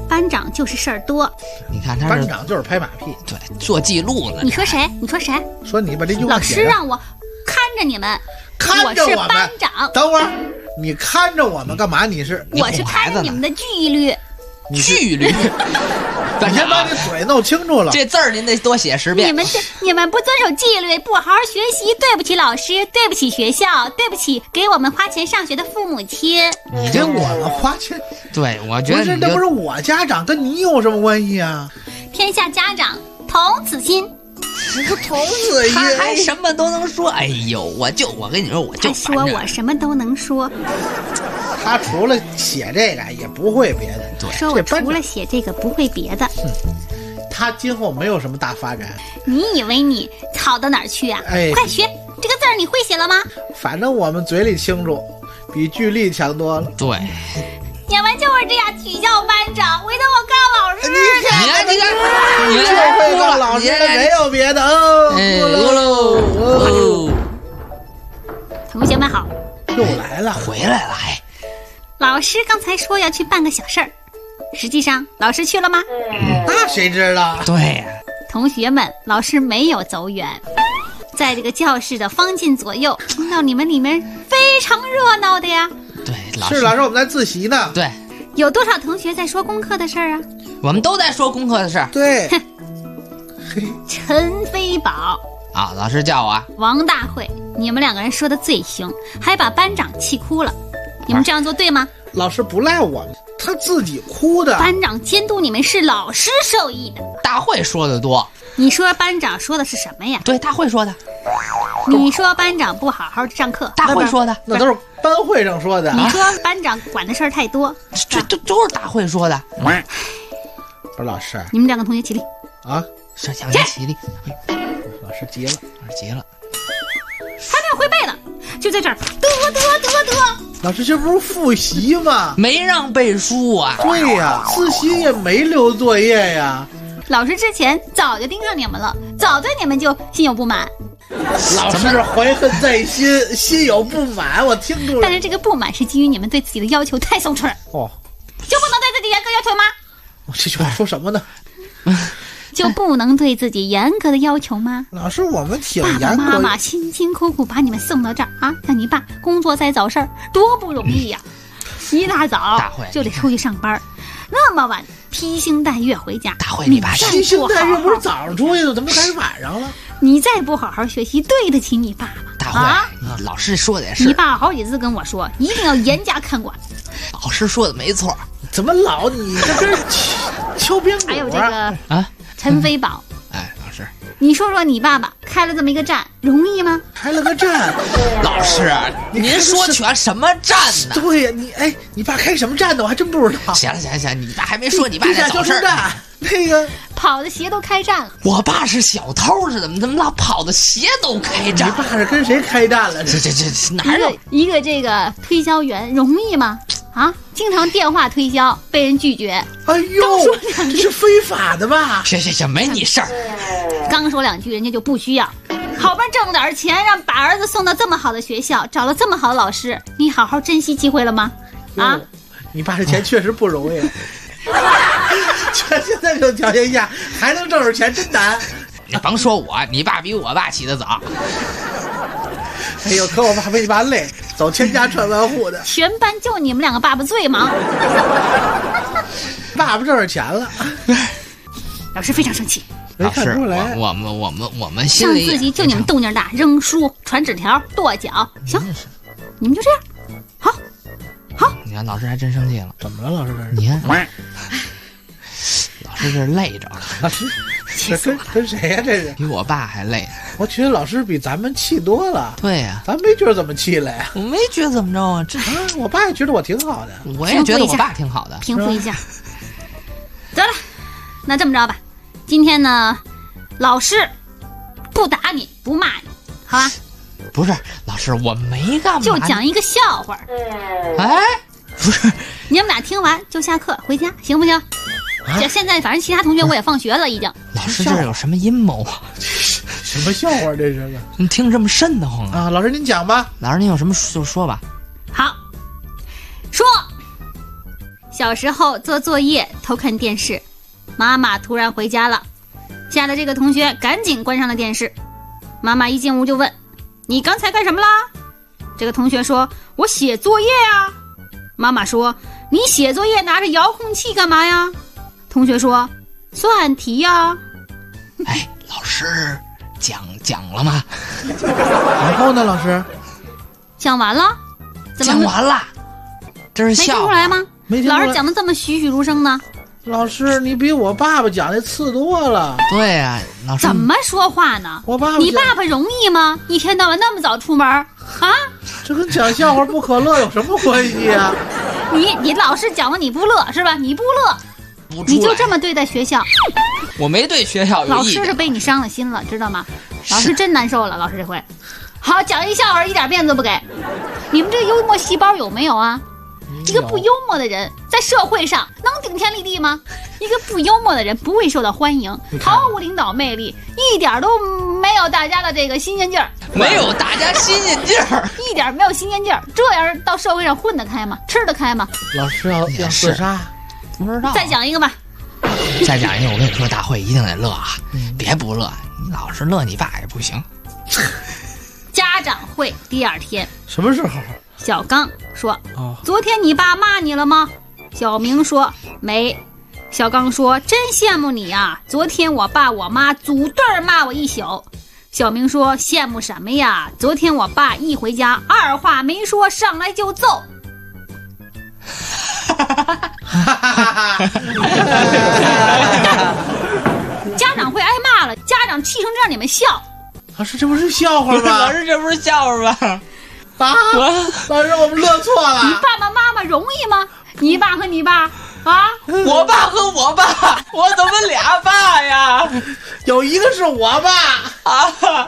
班长就是事儿多。 你看他班长就是拍马屁， 对，做记录呢。 你说谁？你说谁？ 说你把这句话老师让我看着你们， 看着我们。 我是班长。 等会儿，你看着我们干嘛？我是看着你们的纪律。 纪律。 你先把你嘴弄清楚了， 这字儿您得多写10遍。 你们不遵守纪律，不好好学习，对不起老师，对不起学校，对不起给我们花钱上学的父母亲。 你给我们花钱？ 对，我觉得那不是我家长，跟你有什么关系啊？ 天下家长同此心。 同此心， 他还什么都能说。哎呦，我跟你说， 他说我什么都能说。 他除了写这个也不会别的。 对， 说我除了写这个不会别的。 他今后没有什么大发展。 你以为你好到哪儿去啊？快学这个字儿，你会写了吗？ 反正我们嘴里清楚，比句力强多了。 对。 你们就是这样取笑班长，回头我告老师去。 你就会告老师的，没有别的。 同学们好， 又来了， 回来了。 老师刚才说要去办个小事儿，实际上老师去了吗？ 那谁知道？ 对呀。 同学们，老师没有走远，在这个教室的方进左右，听到你们里面非常热闹的呀。 对， 老师我们在自习呢。 对， 有多少同学在说功课的事儿啊？ 我们都在说功课的事儿。 对。 陈飞宝啊，老师叫我王大会，你们2个人说的最凶，还把班长气哭了。你们这样做对吗？ 老师不赖我们，他自己哭的。 班长监督你们是老师授意的。 大会说的多。 你说班长说的是什么呀？ 对，大会说的。 你说班长不好好上课， 大会说的。 那都是班会上说的。 你说班长管的事儿太多， 这都是大会说的。 不是老师， 你们2个同学起立啊！ 上向前起立。 老师急了， 还没有会背呢，就在这儿得。 老师，这不是复习吗？ 没让背书啊。 对呀，自习也没留作业呀。 老师之前早就盯上你们了，早对你们就心有不满。 老师怀恨在心，心有不满，我听出来。 但是这个不满是基于你们对自己的要求太松弛。 哦， 就不能对自己严格要求吗？ 我这句话说什么呢？ 就不能对自己严格的要求吗？ 老师，我们挺严格。 爸爸妈妈辛辛苦苦把你们送到这儿啊，像你爸工作再早事儿多不容易呀，一大早就得出去上班，那么晚披星戴月回家。 大会，你爸披星戴月不是早上出去的，怎么开始晚上了？ 你再不好好学习，对得起你爸爸？ 大会，老师说的也是。 你爸好几次跟我说，一定要严加看管。 老师说的没错。 怎么老你这跟敲边鼓？ 还有这个啊，陈飞宝。 哎，老师， 你说说你爸爸开了这么一个站，容易吗？ 开了个站， 老师，您说全什么站呢？ 对呀，你爸开什么站的？我还真不知道。 行，你爸还没说你爸那早事儿。 那个跑的鞋都开战了。 我爸是小偷似的，怎么老跑的鞋都开战？ 你爸是跟谁开战了？ 这哪有一个这个推销员容易吗？啊，经常电话推销被人拒绝。 哎呦，这是非法的吧？ 行，没你事儿。 刚说2句，人家就不需要。好不容易挣点钱，把儿子送到这么好的学校，找了这么好的老师，你好好珍惜机会了吗？啊， 你爸这钱确实不容易。现在这种条件下还能挣着钱，真难。 你甭说我，你爸比我爸起得早。 哎呦，可我爸比你爸累，走千家串万户的。 全班就你们2个爸爸最忙。 爸爸挣着钱了。 老师非常生气。 没看出来。 我们心里上自习就你们动静大，扔书、传纸条、跺脚。行，你们就这样。好。 你看老师还真生气了。 怎么了，老师？ 你看，老师这累着了。 老师，这跟谁呀？这是比我爸还累。 我觉得老师比咱们气多了。 对呀， 咱没觉得怎么气来呀。 我没觉得怎么着啊。 我爸也觉得我挺好的。 我也觉得我爸挺好的。 平复一下。得了，那这么着吧，今天呢，老师不打你不骂你，好吧？ 不是，老师，我没干嘛， 就讲一个笑话。 哎，不是， 你们俩听完就下课回家，行不行？这现在反正其他同学我也放学了，已经。 老师这有什么阴谋啊？ 什么笑话这是个？ 你听这么瘆得慌啊！老师您讲吧。 老师您有什么就说吧。 好，说小时候做作业偷看电视，妈妈突然回家了，吓得这个同学赶紧关上了电视。妈妈一进屋就问：你刚才干什么啦？这个同学说：我写作业呀。妈妈说：你写作业拿着遥控器干嘛呀？同学说：算题呀。 哎，老师讲了吗？ 然后呢，老师？ 讲完了。 讲完了。这是没听出来吗？ 没听出来。 老师讲的这么栩栩如生呢。 老师，你比我爸爸讲的次多了。 对呀，老师怎么说话呢？ 我爸爸你爸爸容易吗？一天到晚那么早出门啊？ 这跟讲笑话不可乐有什么关系啊？ 你老师讲了你不乐是吧？你不乐，你就这么对待学校？ 我没对学校有意见。 老师是被你伤了心了，知道吗？老师真难受了，老师这回。好，讲一笑话一点面子不给，你们这个幽默细胞有没有啊？一个不幽默的人在社会上能顶天立地吗？一个不幽默的人不会受到欢迎，毫无领导魅力，一点都没有大家的这个新鲜劲儿。 没有大家新鲜劲儿， 一点没有新鲜劲儿，这样到社会上混得开吗？吃得开吗？ 老师要自杀， 不知道。 再讲一个吧。 再讲一个，我跟你说，大会一定得乐啊！别不乐，你老是乐你爸也不行。 家长会第二天， 什么时候？ 小刚说：昨天你爸骂你了吗？小明说：没。小刚说：真羡慕你呀，昨天我爸我妈组队骂我一宿。小明说：羡慕什么呀，昨天我爸一回家二话没说上来就揍。家长会挨骂了，家长气成这样你们笑。 老师，这不是笑话吗？ 老师，这不是笑话吗？ 老师，我们乐错了。 你爸爸妈妈容易吗？你爸和你爸啊？ 我爸和我爸，我怎么俩爸呀？ 有一个是我爸啊。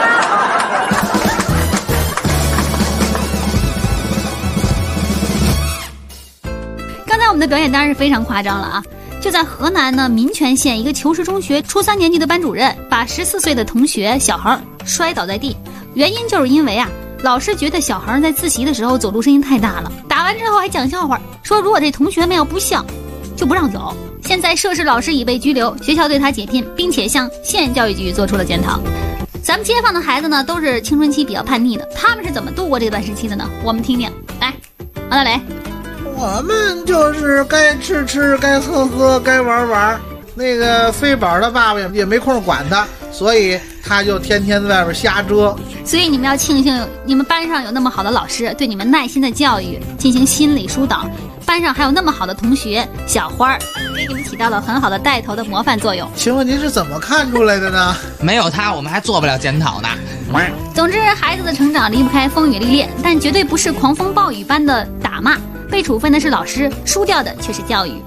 刚才我们的表演当然是非常夸张了啊！就在河南呢民权县一个求实中学初3年级的班主任把14岁的同学小恒摔倒在地，原因就是因为啊，老师觉得小恒在自习的时候走路声音太大了，打完之后还讲笑话，说如果这同学们要不笑，就不让走。现在涉事老师已被拘留，学校对他解聘，并且向县教育局做出了检讨。咱们街坊的孩子呢，都是青春期比较叛逆的，他们是怎么度过这段时期的呢？我们听听。来，王大雷。 我们就是该吃吃，该喝喝，该玩玩。那个飞宝他爸爸也没空管他，所以他就天天在外边瞎折。 所以你们要庆幸你们班上有那么好的老师，对你们耐心的教育，进行心理疏导。班上还有那么好的同学小花，给你们起到了很好的带头的模范作用。 请问您是怎么看出来的呢？ 没有他，我们还做不了检讨呢。 总之，孩子的成长离不开风雨历练，但绝对不是狂风暴雨般的打骂。被处分的是老师，输掉的却是教育。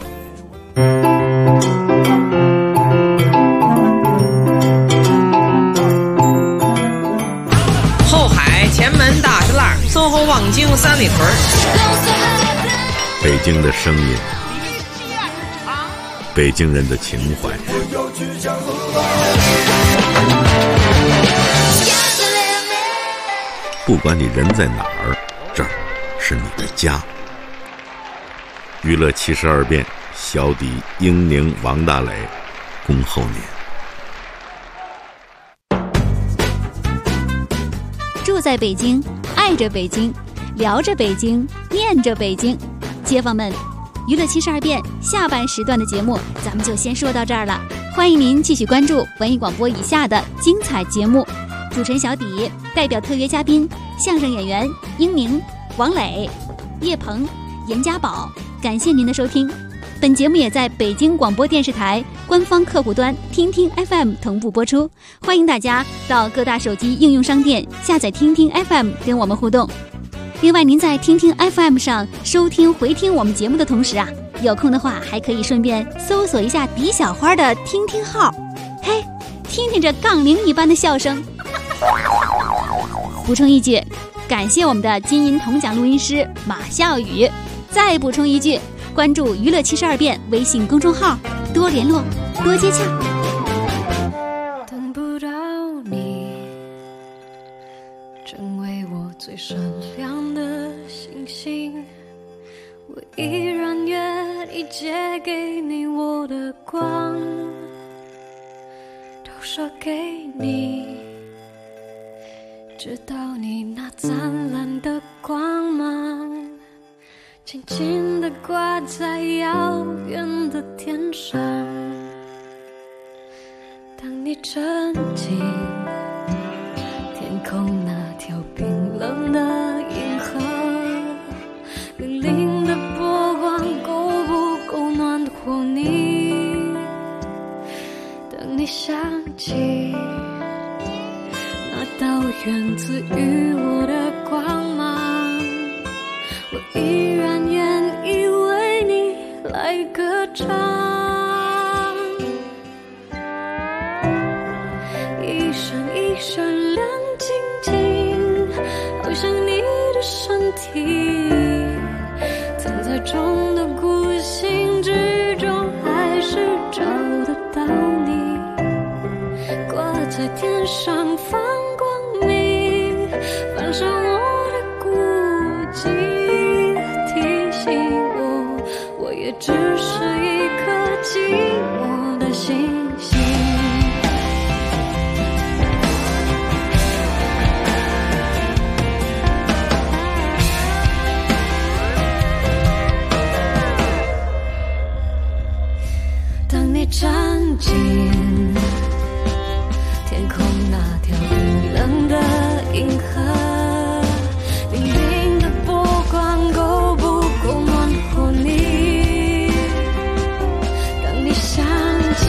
后海前门大石栏，身后望京三里屯。 北京的声音，北京人的情怀。不管你人在哪儿，这儿是你的家。娱乐72变，小底英宁、王大磊，恭候您。 住在北京，爱着北京，聊着北京，念着北京。街坊们，娱乐72变下半时段的节目咱们就先说到这儿了，欢迎您继续关注文艺广播以下的精彩节目。主持人小底代表特约嘉宾相声演员英宁、王磊、叶鹏、严家宝，感谢您的收听。本节目也在北京广播电视台官方客户端听听 FM 同步播出，欢迎大家到各大手机应用商店下载听听 FM 跟我们互动。另外，您在听听 FM 上收听回听我们节目的同时啊，有空的话还可以顺便搜索一下李小花的听听号，嘿，听听这杠铃一般的笑声。补充一句，感谢我们的金银铜奖录音师马笑宇。再补充一句，关注娱乐72变微信公众号，多联络，多接洽。 等不到你，成为我最闪亮的星星。 我依然愿意借给你我的光，都射给你，直到你那灿烂的光芒轻轻地挂在遥远的天上。当你沉浸天空那条冰冷的银河，粼粼的波光够不够暖和你？当你想起那道源自于我的光芒，我依然愿意为你来歌唱。一闪一闪亮晶晶，好像你的身体藏在中的孤星之中，还是找得到你，挂在天上放光明，反射我的孤寂，提醒我也只是一颗寂寞的星星。当你站进天空那条冰冷的银河，粼粼的波光够不够暖和你？当你想起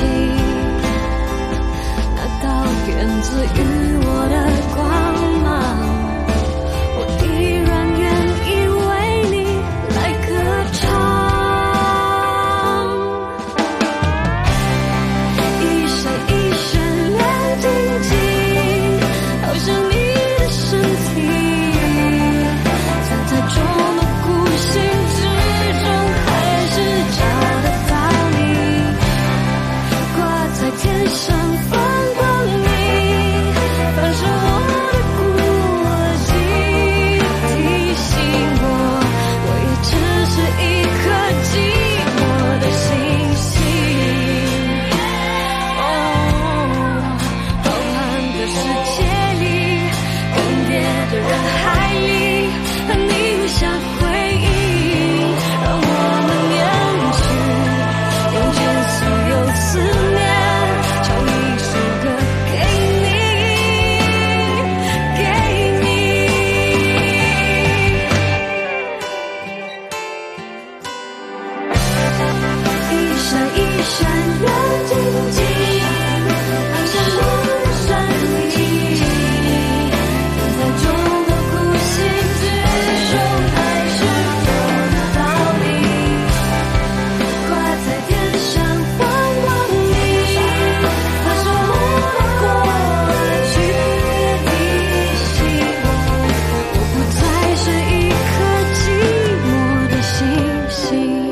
那道源自于我的光芒，我依然愿意为你来歌唱。一闪一闪亮晶晶，好像你的身体藏在中的孤星之中，还是找得到你，挂在天上放光明，反射我的孤寂，提醒我也只是一颗寂寞的星星。浩瀚的世界里，更迭的人海里，和你留下回忆，让我们远去，用尽所有思念，唱一首歌给你，给你。一闪一闪亮晶晶，好像你的身体藏在中的孤星之中，还是找得到你，挂在天上放光明，反射我的过去，提醒我不再是一颗寂寞的星星。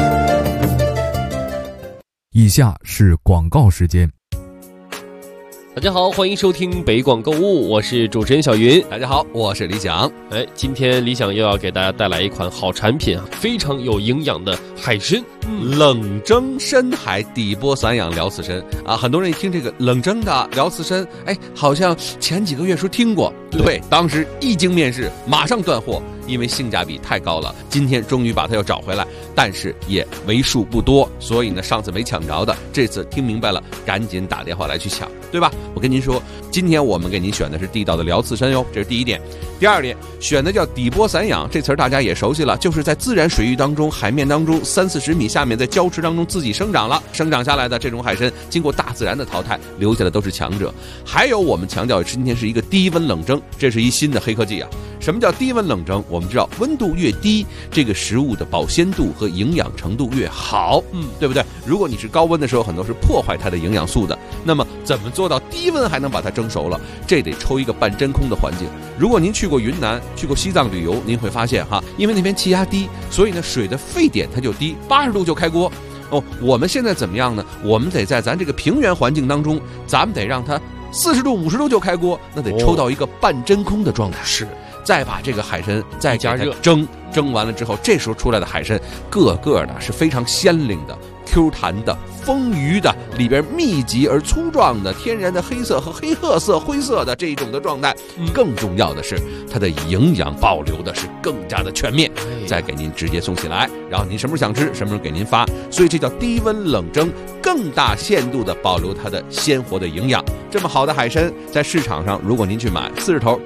以下是广告时间。 大家好，欢迎收听北广购物，我是主持人小云。 大家好，我是李想。 今天李想又要给大家带来一款好产品，非常有营养的海参。 冷蒸深海底波散养辽刺参啊，很多人一听这个冷蒸的辽刺参，好像前几个月时候听过。对，当时一经面世，马上断货，因为性价比太高了。今天终于把它又找回来，但是也为数不多，所以呢，上次没抢着的，这次听明白了，赶紧打电话来去抢，对吧？我跟您说，今天我们给您选的是地道的辽刺参哟，这是第一点。第二点，选的叫底波散养，这词儿大家也熟悉了，就是在自然水域当中、海面当中30-40米下面，在礁池当中自己生长下来的这种海参，经过大自然的淘汰，留下的都是强者。还有我们强调今天是一个低温冷蒸，这是一新的黑科技啊。什么叫低温冷蒸？我们知道温度越低，这个食物的保鲜度和营养程度越好，对不对？如果你是高温的时候，很多是破坏它的营养素的。那么怎么做到低温还能把它蒸熟了？这得抽一个半真空的环境。如果您去过云南、去过西藏旅游，您会发现因为那边气压低，所以呢水的沸点它就低，80度就开锅。我们现在怎么样呢？我们得在咱这个平原环境当中，咱们得让它40度、50度就开锅，那得抽到一个半真空的状态。是。再把这个海参再加热蒸完了之后，这时候出来的海参个个的是非常鲜灵的、Q 弹的、丰腴的，里边密集而粗壮的天然的黑色和黑褐色、灰色的这一种的状态。更重要的是，它的营养保留的是更加的全面，再给您直接送起来，然后您什么时候想吃，什么时候给您发。所以这叫低温冷蒸，更大限度的保留它的鲜活的营养。这么好的海参，在市场上如果您去买40头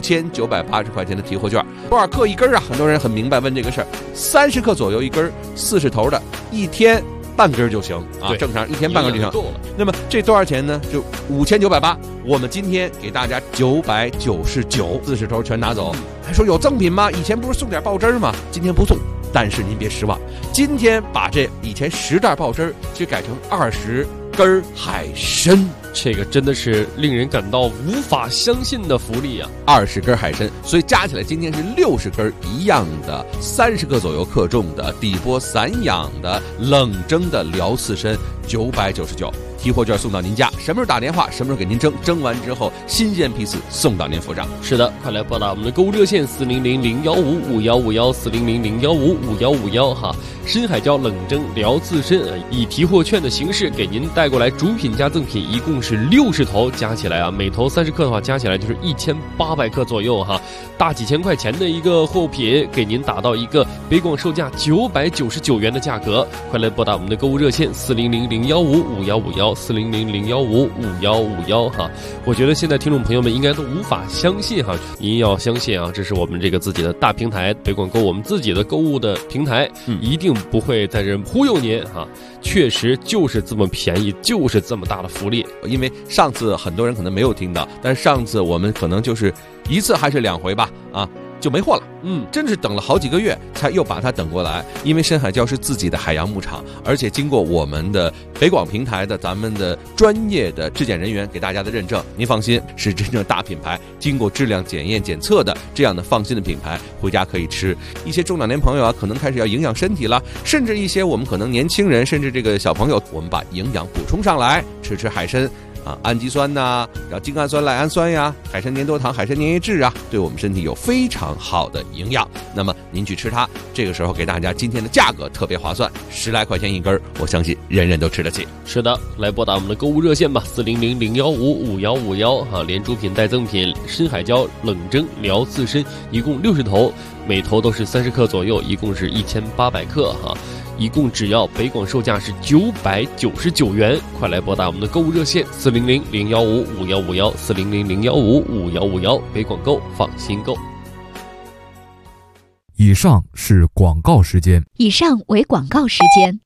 ，5980块钱的提货券，多少克一根啊？很多人很明白问这个事儿，30克左右一根，40头的，一天半根就行啊，正常一天半根就行。那么这多少钱呢？就5980。我们今天给大家999，40头全拿走。还说有赠品吗？以前不是送点爆汁吗？今天不送，但是您别失望，今天把这以前10袋爆汁就改成20根海参。 这个真的是令人感到无法相信的福利啊 ！20根海参，所以加起来今天是60根一样的，30克左右克重的底波散养的冷蒸的辽刺参，999。提货券送到您家，什么时候打电话，什么时候给您蒸完之后新鲜批次送到您府上。 是的，快来拨打我们的购物热线400-015-5151，400-015-5151哈。深海椒冷蒸辽刺参以提货券的形式给您带过来，主品加赠品一共是60头，加起来每头30克的话，加起来就是1800克左右哈，大几千块钱的一个货品，给您打到一个北广售价999元的价格。快来拨打我们的购物热线400-015-5151，400-015-5151哈。我觉得现在听众朋友们应该都无法相信哈，您要相信啊，这是我们这个自己的大平台北广购，我们自己的购物的平台，一定不会在这忽悠您哈，确实就是这么便宜，就是这么大的福利。 因为上次很多人可能没有听到，但是上次我们可能就是1次还是2回吧就没货了。真是等了好几个月才又把它等过来。因为深海礁是自己的海洋牧场，而且经过我们的北广平台的咱们的专业的质检人员给大家的认证，您放心，是真正大品牌，经过质量检验检测的这样的放心的品牌，回家可以吃。一些中老年朋友可能开始要营养身体了，甚至一些我们可能年轻人，甚至这个小朋友，我们把营养补充上来，吃海参氨基酸然后精氨酸、赖氨酸呀，海参粘多糖、海参粘液质对我们身体有非常好的营养。那么您去吃它，这个时候给大家今天的价格特别划算，10来块钱一根，我相信人人都吃得起。 是的，来拨打我们的购物热线吧，400-015-5151连主品带赠品深海椒冷蒸辽刺参一共60头，每头都是30克左右，一共是1800克一共只要北广售价是999元，快来拨打我们的购物热线400-015-5151，400-015-5151，北广购放心购。 以上是广告时间。 以上为广告时间。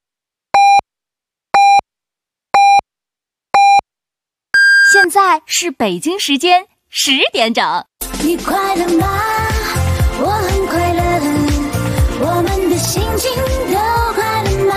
现在是北京时间10点整。 你快乐吗？我很快乐，我们的心情都快乐吗？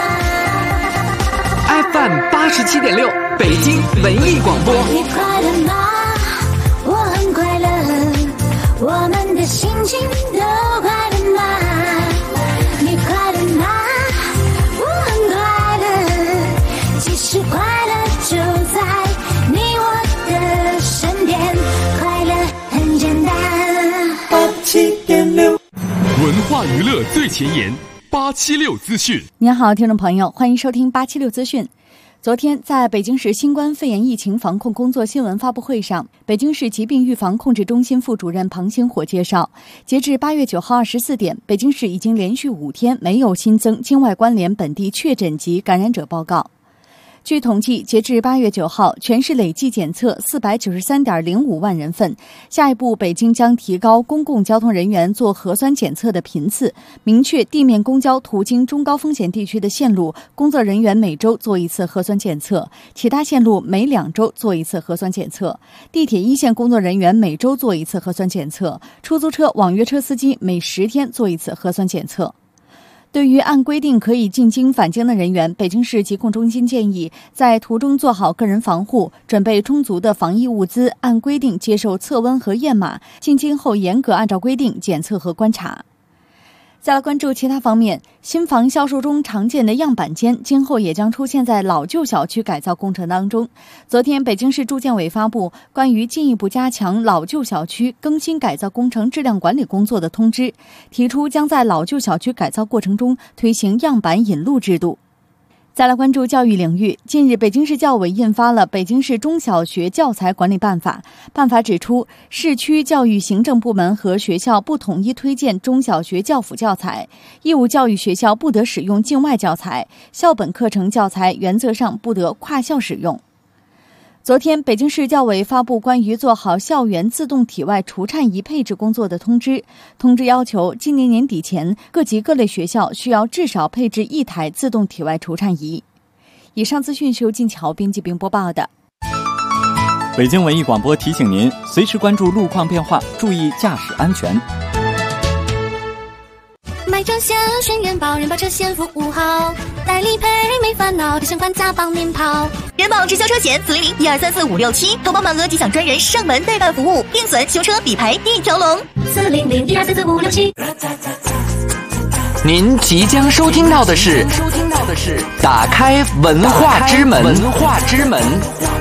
FM 87.6北京文艺广播。 你快乐吗？我很快乐，我们的心情都快乐吗？你快乐吗？我很快乐，其实快乐就在你我大娱乐最前沿，876资讯。 您好，听众朋友，欢迎收听876资讯。昨天，在北京市新冠肺炎疫情防控工作新闻发布会上，北京市疾病预防控制中心副主任庞星火介绍，截至8月9号24点，北京市已经连续5天没有新增境外关联本地确诊及感染者报告。据统计，截至8月9号，全市累计检测493.05万人份。下一步，北京将提高公共交通人员做核酸检测的频次，明确地面公交途经中高风险地区的线路，工作人员每周做一次核酸检测；其他线路每2周做一次核酸检测。地铁一线工作人员每周做一次核酸检测，出租车、网约车司机每10天做一次核酸检测。对于按规定可以进京返京的人员，北京市疾控中心建议在途中做好个人防护，准备充足的防疫物资，按规定接受测温和验码，进京后严格按照规定检测和观察。再来关注其他方面，新房销售中常见的样板间，今后也将出现在老旧小区改造工程当中。昨天，北京市住建委发布关于进一步加强老旧小区更新改造工程质量管理工作的通知，提出将在老旧小区改造过程中推行样板引路制度。再来关注教育领域，近日北京市教委印发了《北京市中小学教材管理办法》。办法指出，市区教育行政部门和学校不统一推荐中小学教辅教材，义务教育学校不得使用境外教材，校本课程教材原则上不得跨校使用。昨天，北京市教委发布关于做好校园自动体外除颤仪配置工作的通知。通知要求，今年年底前，各级各类学校需要至少配置1台自动体外除颤仪。以上资讯是由静桥编辑并播报的。 北京文艺广播提醒您，随时关注路况变化，注意驾驶安全。 买车险选人保，人保车险服务好，代理赔没烦恼，提前还价帮您跑。 人保直销车险400-1234-567，投保满额即享专人上门代办服务，定损、修车、理赔一条龙。 400-1234-567。 您即将收听到的是打开文化之门。